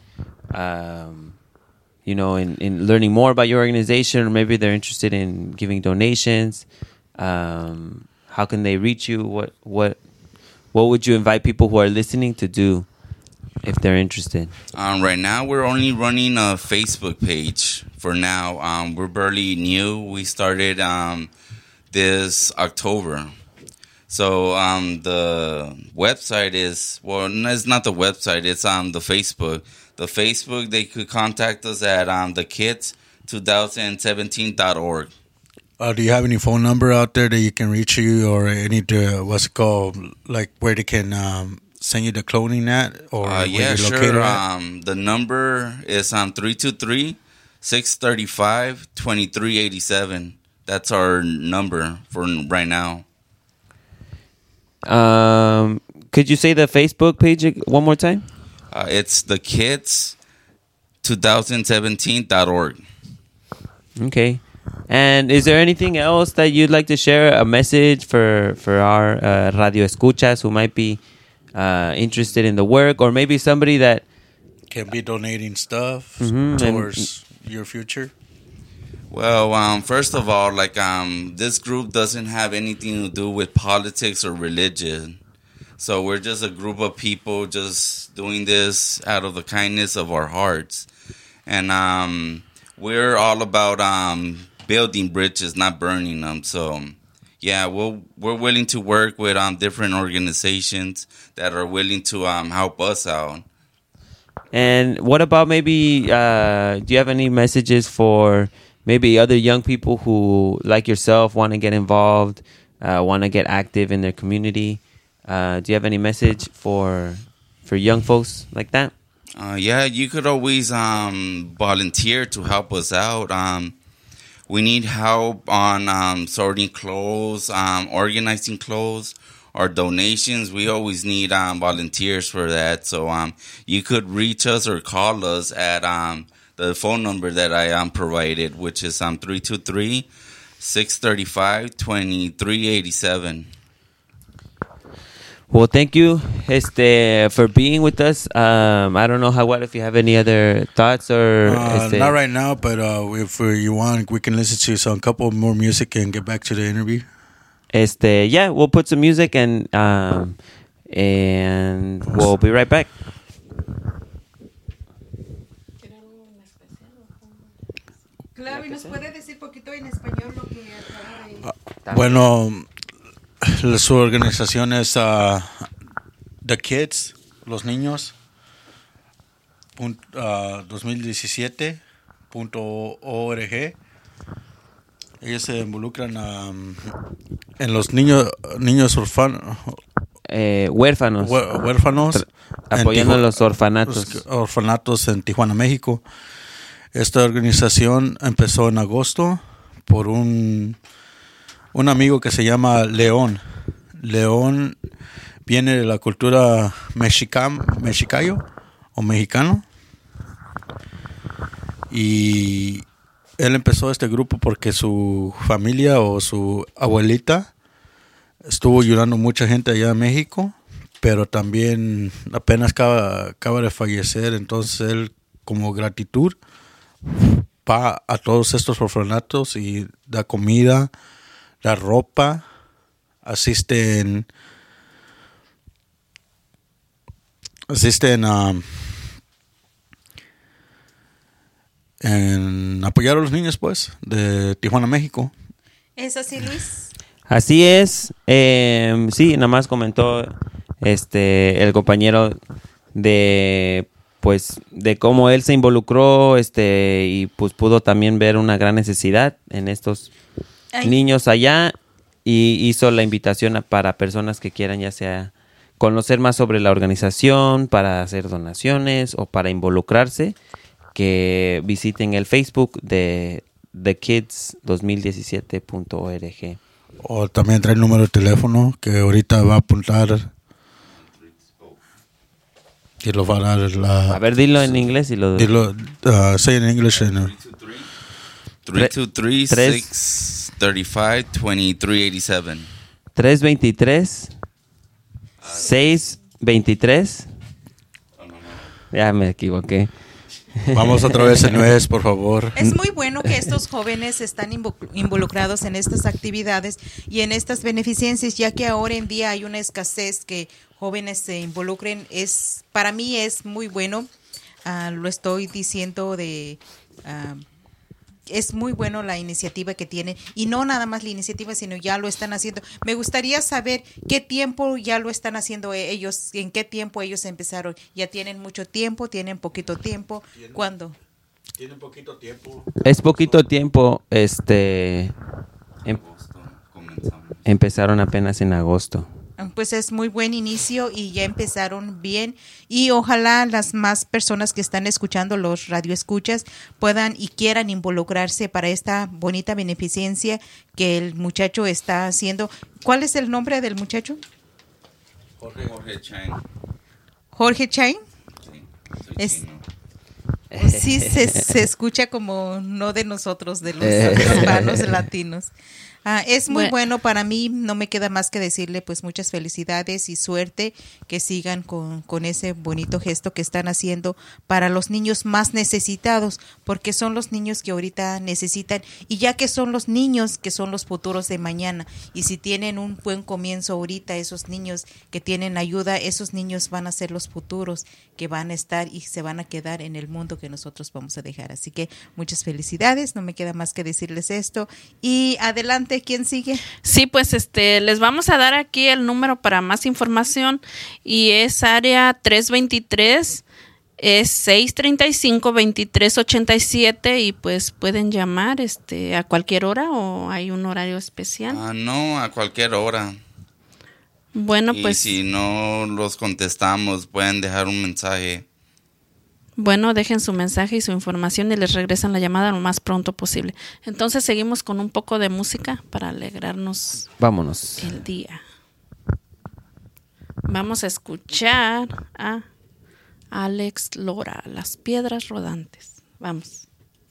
in learning more about your organization, or maybe they're interested in giving donations, how can they reach you? What would you invite people who are listening to do if they're interested? Right now, we're only running a Facebook page for now. We're barely new. We started this October. So the website is, it's not the website, it's the Facebook. The Facebook, they could contact us at thekids2017.org. Do you have any phone number out there that you can reach you, or any, what's it called, like where they can send you the clothing at? Or yeah, sure. The number is 323-635-2387. That's our number for right now. Could you say the Facebook page one more time? It's thekids2017.org. Okay. And is there anything else that you'd like to share, a message for our radio escuchas who might be interested in the work, or maybe somebody that can be donating stuff towards your future? Well, first of all, this group doesn't have anything to do with politics or religion. So we're just a group of people just doing this out of the kindness of our hearts. And we're all about building bridges, not burning them. So, yeah, we're willing to work with different organizations that are willing to help us out. And what about maybe, do you have any messages for maybe other young people who, like yourself, want to get involved, want to get active in their community? Do you have any message for young folks like that? Yeah, you could always volunteer to help us out. We need help on sorting clothes, organizing clothes, or donations. We always need volunteers for that. So you could reach us or call us at the phone number that I provided, which is 323-635-2387. Well, thank you for being with us. I don't know, Jaguar, if you have any other thoughts or... Not right now, but if you want, we can listen to some couple more music and get back to the interview. Yeah, we'll put some music and we'll be right back. Claro, y nos puede decir poquito en español lo que acaba de... Bueno, su organización es The Kids, los niños, 2017.org. Ellos se involucran en los niños huérfanos, apoyando los orfanatos. Orfanatos en Tijuana, México. Esta organización empezó en agosto por un amigo que se llama León. León viene de la cultura mexicayo o mexicano. Y él empezó este grupo porque su familia o su abuelita estuvo ayudando a mucha gente allá en México, pero también apenas acaba de fallecer. Entonces él como gratitud va a todos estos orfanatos y da comida, da ropa, asisten en apoyar a los niños, pues, de Tijuana, México. ¿Es así, Luis? Así es. Sí, nada más comentó el compañero de cómo él se involucró y pues pudo también ver una gran necesidad en estos niños allá y hizo la invitación para personas que quieran ya sea conocer más sobre la organización, para hacer donaciones o para involucrarse, que visiten el Facebook de thekids2017.org. O también trae el número de teléfono que ahorita va a apuntar y lo va a dar A ver, dilo en inglés y lo... Dilo, say in English. 323-635-2387. 323-623. Ya me equivoqué. Vamos otra vez en nuez, por favor. Es muy bueno que estos jóvenes están involucrados en estas actividades y en estas beneficencias, ya que ahora en día hay una escasez que jóvenes se involucren. Para mí es muy bueno, lo estoy diciendo es muy bueno la iniciativa que tienen, y no nada más la iniciativa, sino ya lo están haciendo. Me gustaría saber qué tiempo ya lo están haciendo ellos, en qué tiempo ellos empezaron. ¿Ya tienen mucho tiempo? ¿Tienen poquito tiempo? ¿Cuándo? Tienen poquito tiempo. Es poquito tiempo, empezaron apenas en agosto. Pues es muy buen inicio y ya empezaron bien, y ojalá las más personas que están escuchando, los radioescuchas, puedan y quieran involucrarse para esta bonita beneficencia que el muchacho está haciendo. ¿Cuál es el nombre del muchacho? Jorge Chain. Jorge Chain. Sí, Sí, se escucha como no de nosotros, de los hispanos latinos. Es muy bueno para mí, no me queda más que decirle pues muchas felicidades y suerte, que sigan con ese bonito gesto que están haciendo para los niños más necesitados, porque son los niños que ahorita necesitan, y ya que son los niños que son los futuros de mañana, y si tienen un buen comienzo ahorita, esos niños que tienen ayuda, esos niños van a ser los futuros que van a estar y se van a quedar en el mundo que nosotros vamos a dejar. Así que muchas felicidades, no me queda más que decirles esto, y adelante. ¿Quién sigue? Sí, pues les vamos a dar aquí el número para más información, y es área 323, es 635-2387, y pues pueden llamar a cualquier hora, o hay un horario especial. No, a cualquier hora. Bueno, y pues si no los contestamos, pueden dejar un mensaje. Bueno, dejen su mensaje y su información y les regresan la llamada lo más pronto posible. Entonces seguimos con un poco de música para alegrarnos. Vámonos. El día. Vamos a escuchar a Alex Lora, Las Piedras Rodantes. Vamos.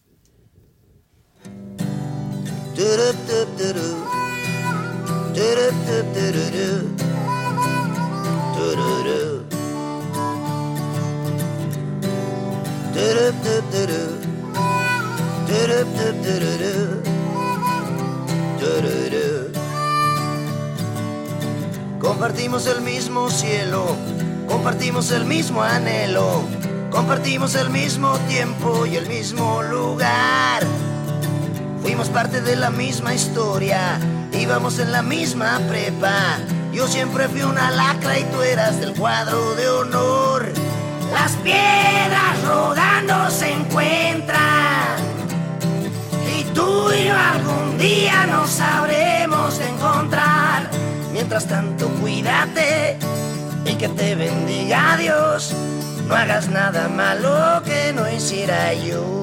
Compartimos el mismo cielo, compartimos el mismo anhelo, compartimos el mismo tiempo y el mismo lugar. Fuimos parte de la misma historia, íbamos en la misma prepa. Yo siempre fui una lacra y tú eras del cuadro de honor. Las piedras rodando se encuentran, y tú y yo algún día nos sabremos de encontrar. Mientras tanto cuídate y que te bendiga Dios. No hagas nada malo que no hiciera yo.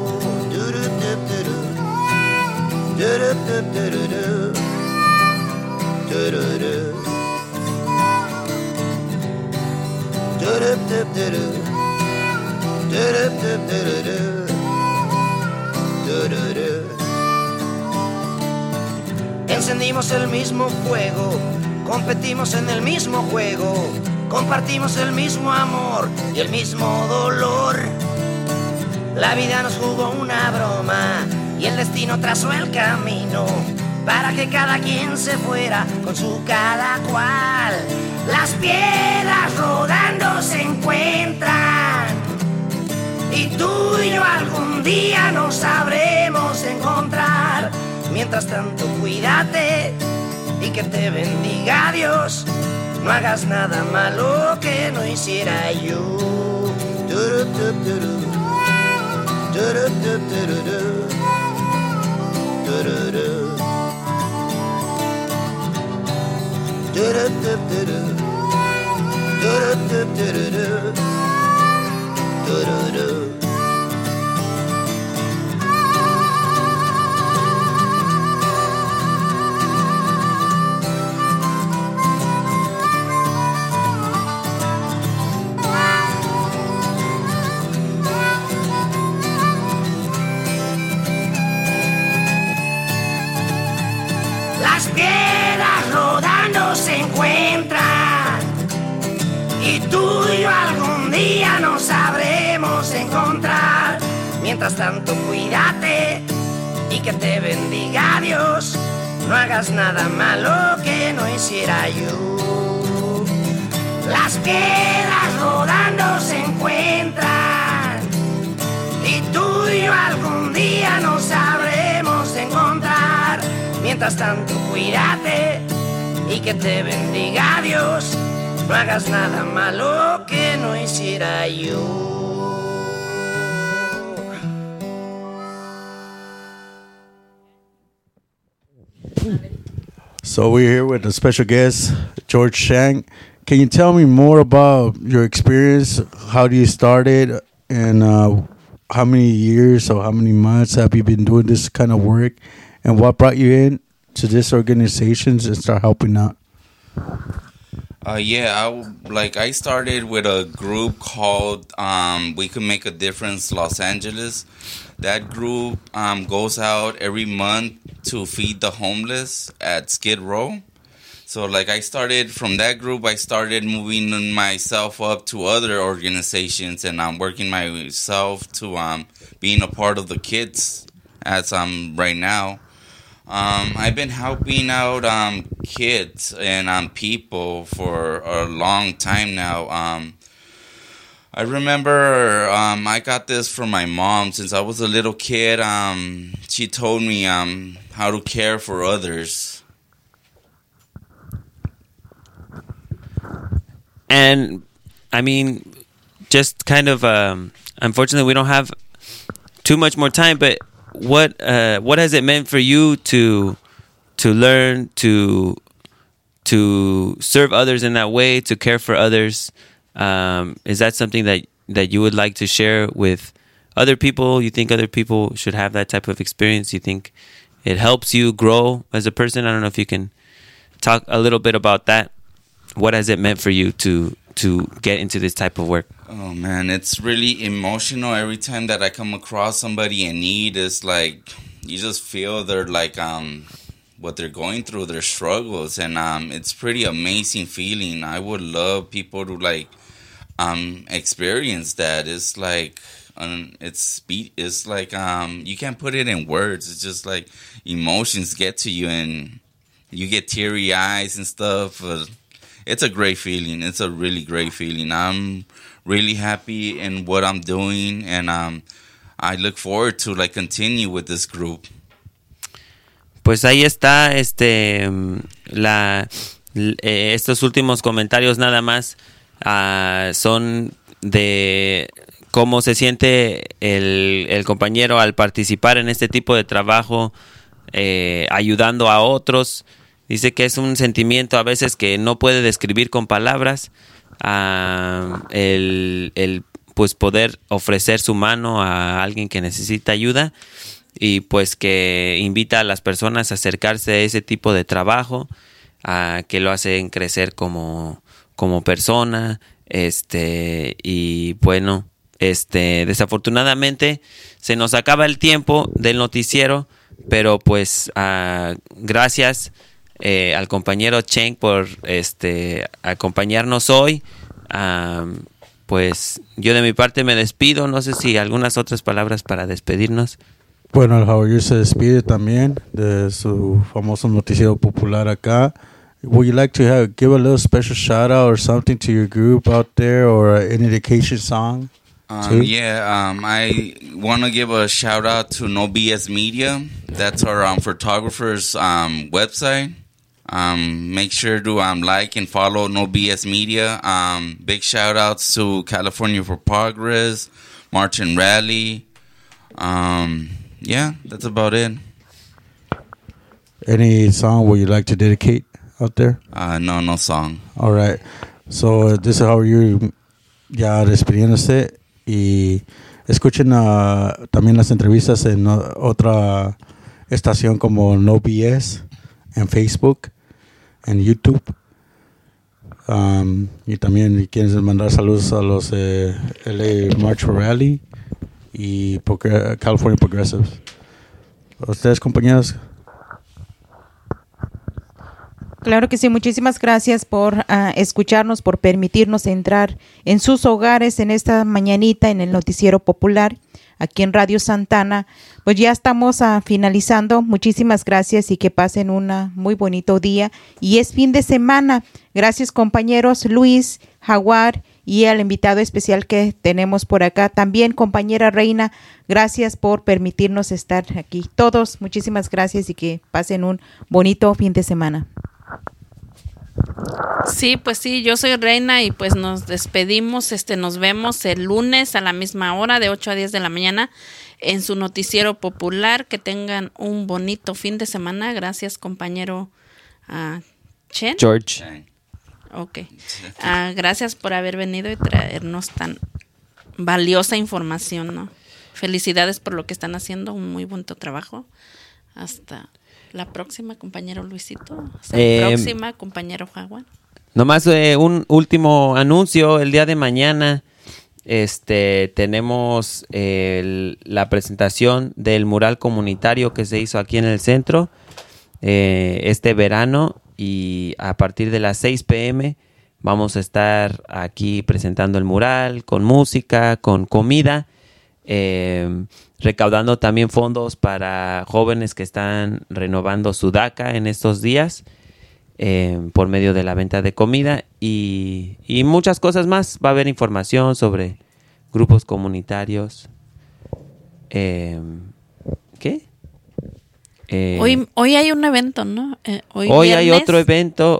Encendimos el mismo fuego, competimos en el mismo juego, compartimos el mismo amor y el mismo dolor. La vida nos jugó una broma y el destino trazó el camino para que cada quien se fuera con su cada cual. Las piedras rodando se encuentran y tú y yo algún día nos sabremos encontrar. Mientras tanto cuídate y que te bendiga Dios. No hagas nada malo que no hiciera yo. Las piedras rodando se encuentran y tú y yo algún día nos sabremos encontrar. Mientras tanto cuídate y que te bendiga Dios. No hagas nada malo que no hiciera yo. Las piedras rodando se encuentran y tú y yo algún día nos sabremos encontrar. Mientras tanto cuídate y que te bendiga Dios. No hagas nada malo que no hiciera yo. So we're here with a special guest, George Shank. Can you tell me more about your experience? How do you started, and how many years or how many months have you been doing this kind of work, and what brought you in to this organizations and start helping out? I started with a group called We Can Make a Difference Los Angeles. That group goes out every month to feed the homeless at Skid Row. So I started from that group. I started moving myself up to other organizations, and I'm working myself to being a part of the kids as I'm right now. I've been helping out kids and people for a long time now. I remember I got this from my mom since I was a little kid. She told me how to care for others. And I mean, just kind of unfortunately we don't have too much more time, but what has it meant for you to learn to serve others in that way, to care for others? Is that something that you would like to share with other people? You think other people should have that type of experience? You think it helps you grow as a person? I don't know if you can talk a little bit about that. What has it meant for you to get into this type of work? Oh man, it's really emotional. Every time that I come across somebody in need, it's like you just feel they're what they're going through, their struggles, and it's pretty amazing feeling. I would love people to experience that. It's you can't put it in words. It's just like emotions get to you and you get teary eyes and stuff. It's a great feeling. It's a really great feeling. I'm really happy in what I'm doing, and I look forward to continue with this group. Pues ahí está estos últimos comentarios nada más son de cómo se siente el compañero al participar en este tipo de trabajo, ayudando a otros. Dice que es un sentimiento a veces que no puede describir con palabras, el pues poder ofrecer su mano a alguien que necesita ayuda, y pues que invita a las personas a acercarse a ese tipo de trabajo, que lo hacen crecer como persona, y bueno, desafortunadamente se nos acaba el tiempo del noticiero, pero pues gracias al compañero Cheng por acompañarnos hoy. pues yo de mi parte me despido. No sé si algunas otras palabras para despedirnos. Bueno, el Howard se despide también de su famoso noticiero popular acá. Would you like to give a little special shout out or something to your group out there, or any dedication song? I want to give a shout out to No BS Media. That's our photographer's website. Make sure to like and follow No BS Media. Big shout outs to California for Progress, March and Rally. That's about it. Any song would you like to dedicate out there? No song. All right. So this is how you ya despidiéndose, y escuchen también las entrevistas en otra estación como No BS en Facebook, en YouTube. Y también quieren mandar saludos a los LA March for Rally y California Progressives. ¿Ustedes, compañeros? Claro que sí, muchísimas gracias por escucharnos, por permitirnos entrar en sus hogares en esta mañanita en el Noticiero Popular, aquí en Radio Santana. Pues ya estamos finalizando. Muchísimas gracias y que pasen un muy bonito día. Y es fin de semana. Gracias, compañeros Luis, Jaguar y al invitado especial que tenemos por acá. También, compañera Reina, gracias por permitirnos estar aquí. Todos, muchísimas gracias y que pasen un bonito fin de semana. Sí, pues sí, yo soy Reina y pues nos despedimos. Nos vemos el lunes a la misma hora de 8 a 10 de la mañana en su Noticiero Popular. Que tengan un bonito fin de semana. Gracias, compañero Chen. George. Ok. Gracias por haber venido y traernos tan valiosa información, ¿no? Felicidades por lo que están haciendo, un muy buen trabajo. Hasta la próxima, compañero Luisito. Hasta la próxima, compañero Jaguar. Nomás un último anuncio. El día de mañana tenemos la presentación del mural comunitario que se hizo aquí en el centro este verano, y a partir de las 6 p.m. vamos a estar aquí presentando el mural con música, con comida, recaudando también fondos para jóvenes que están renovando su DACA en estos días, por medio de la venta de comida y muchas cosas más. Va a haber información sobre grupos comunitarios. ¿Qué? Hoy hay un evento, ¿no? Hoy hay otro evento.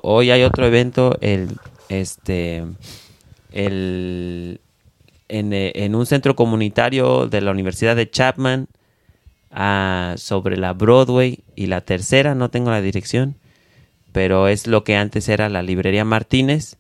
En un centro comunitario de la Universidad de Chapman, sobre la Broadway y la Tercera. No tengo la dirección, pero es lo que antes era la Librería Martínez.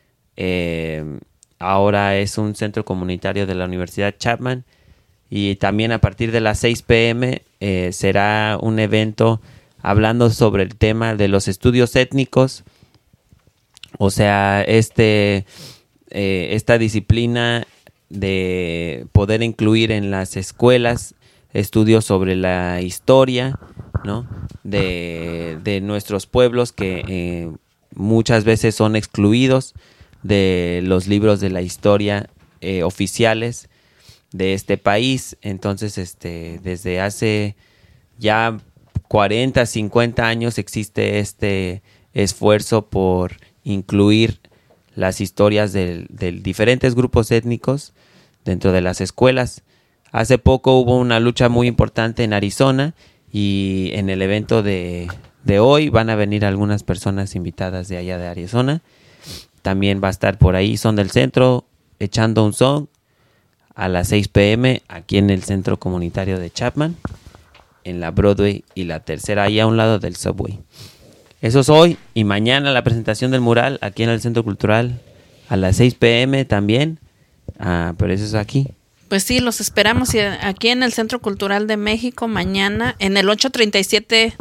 Ahora es un centro comunitario de la Universidad Chapman. Y también a partir de las 6 p.m. Será un evento hablando sobre el tema de los estudios étnicos. O sea, esta disciplina de poder incluir en las escuelas estudios sobre la historia, ¿no? de nuestros pueblos que muchas veces son excluidos de los libros de la historia oficiales de este país. Entonces, desde hace ya 40, 50 años existe este esfuerzo por incluir las historias de diferentes grupos étnicos dentro de las escuelas. Hace poco hubo una lucha muy importante en Arizona, y en el evento de hoy van a venir algunas personas invitadas de allá de Arizona. También va a estar por ahí Son del Centro echando un son a las 6 p.m. aquí en el centro comunitario de Chapman, en la Broadway y la Tercera, ahí a un lado del Subway. Eso es hoy, y mañana la presentación del mural aquí en el Centro Cultural a las 6 p.m. también, pero eso es aquí. Pues sí, los esperamos aquí en el Centro Cultural de México mañana en el 837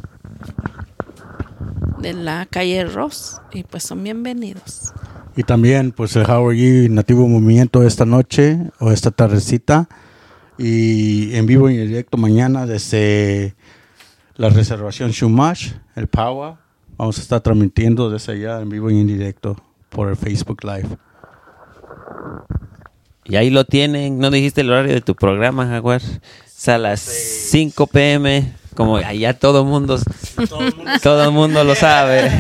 de la calle Ross, y pues son bienvenidos. Y también pues el Howard G Nativo Movimiento esta noche o esta tardecita, y en vivo y en directo mañana desde la reservación Shumash, el Power. Vamos a estar transmitiendo desde allá en vivo y en directo por el Facebook Live. Y ahí lo tienen. ¿No dijiste el horario de tu programa, Jaguar? Es a las 5 p.m. Como allá todo el mundo lo sabe.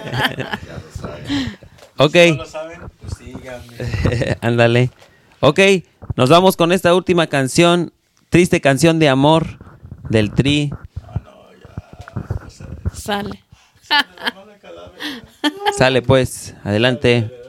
Ok. Si no lo saben, pues síganme. Ándale. Ok, nos vamos con esta última canción. Triste canción de amor del Tri. Sale. Sale pues, adelante.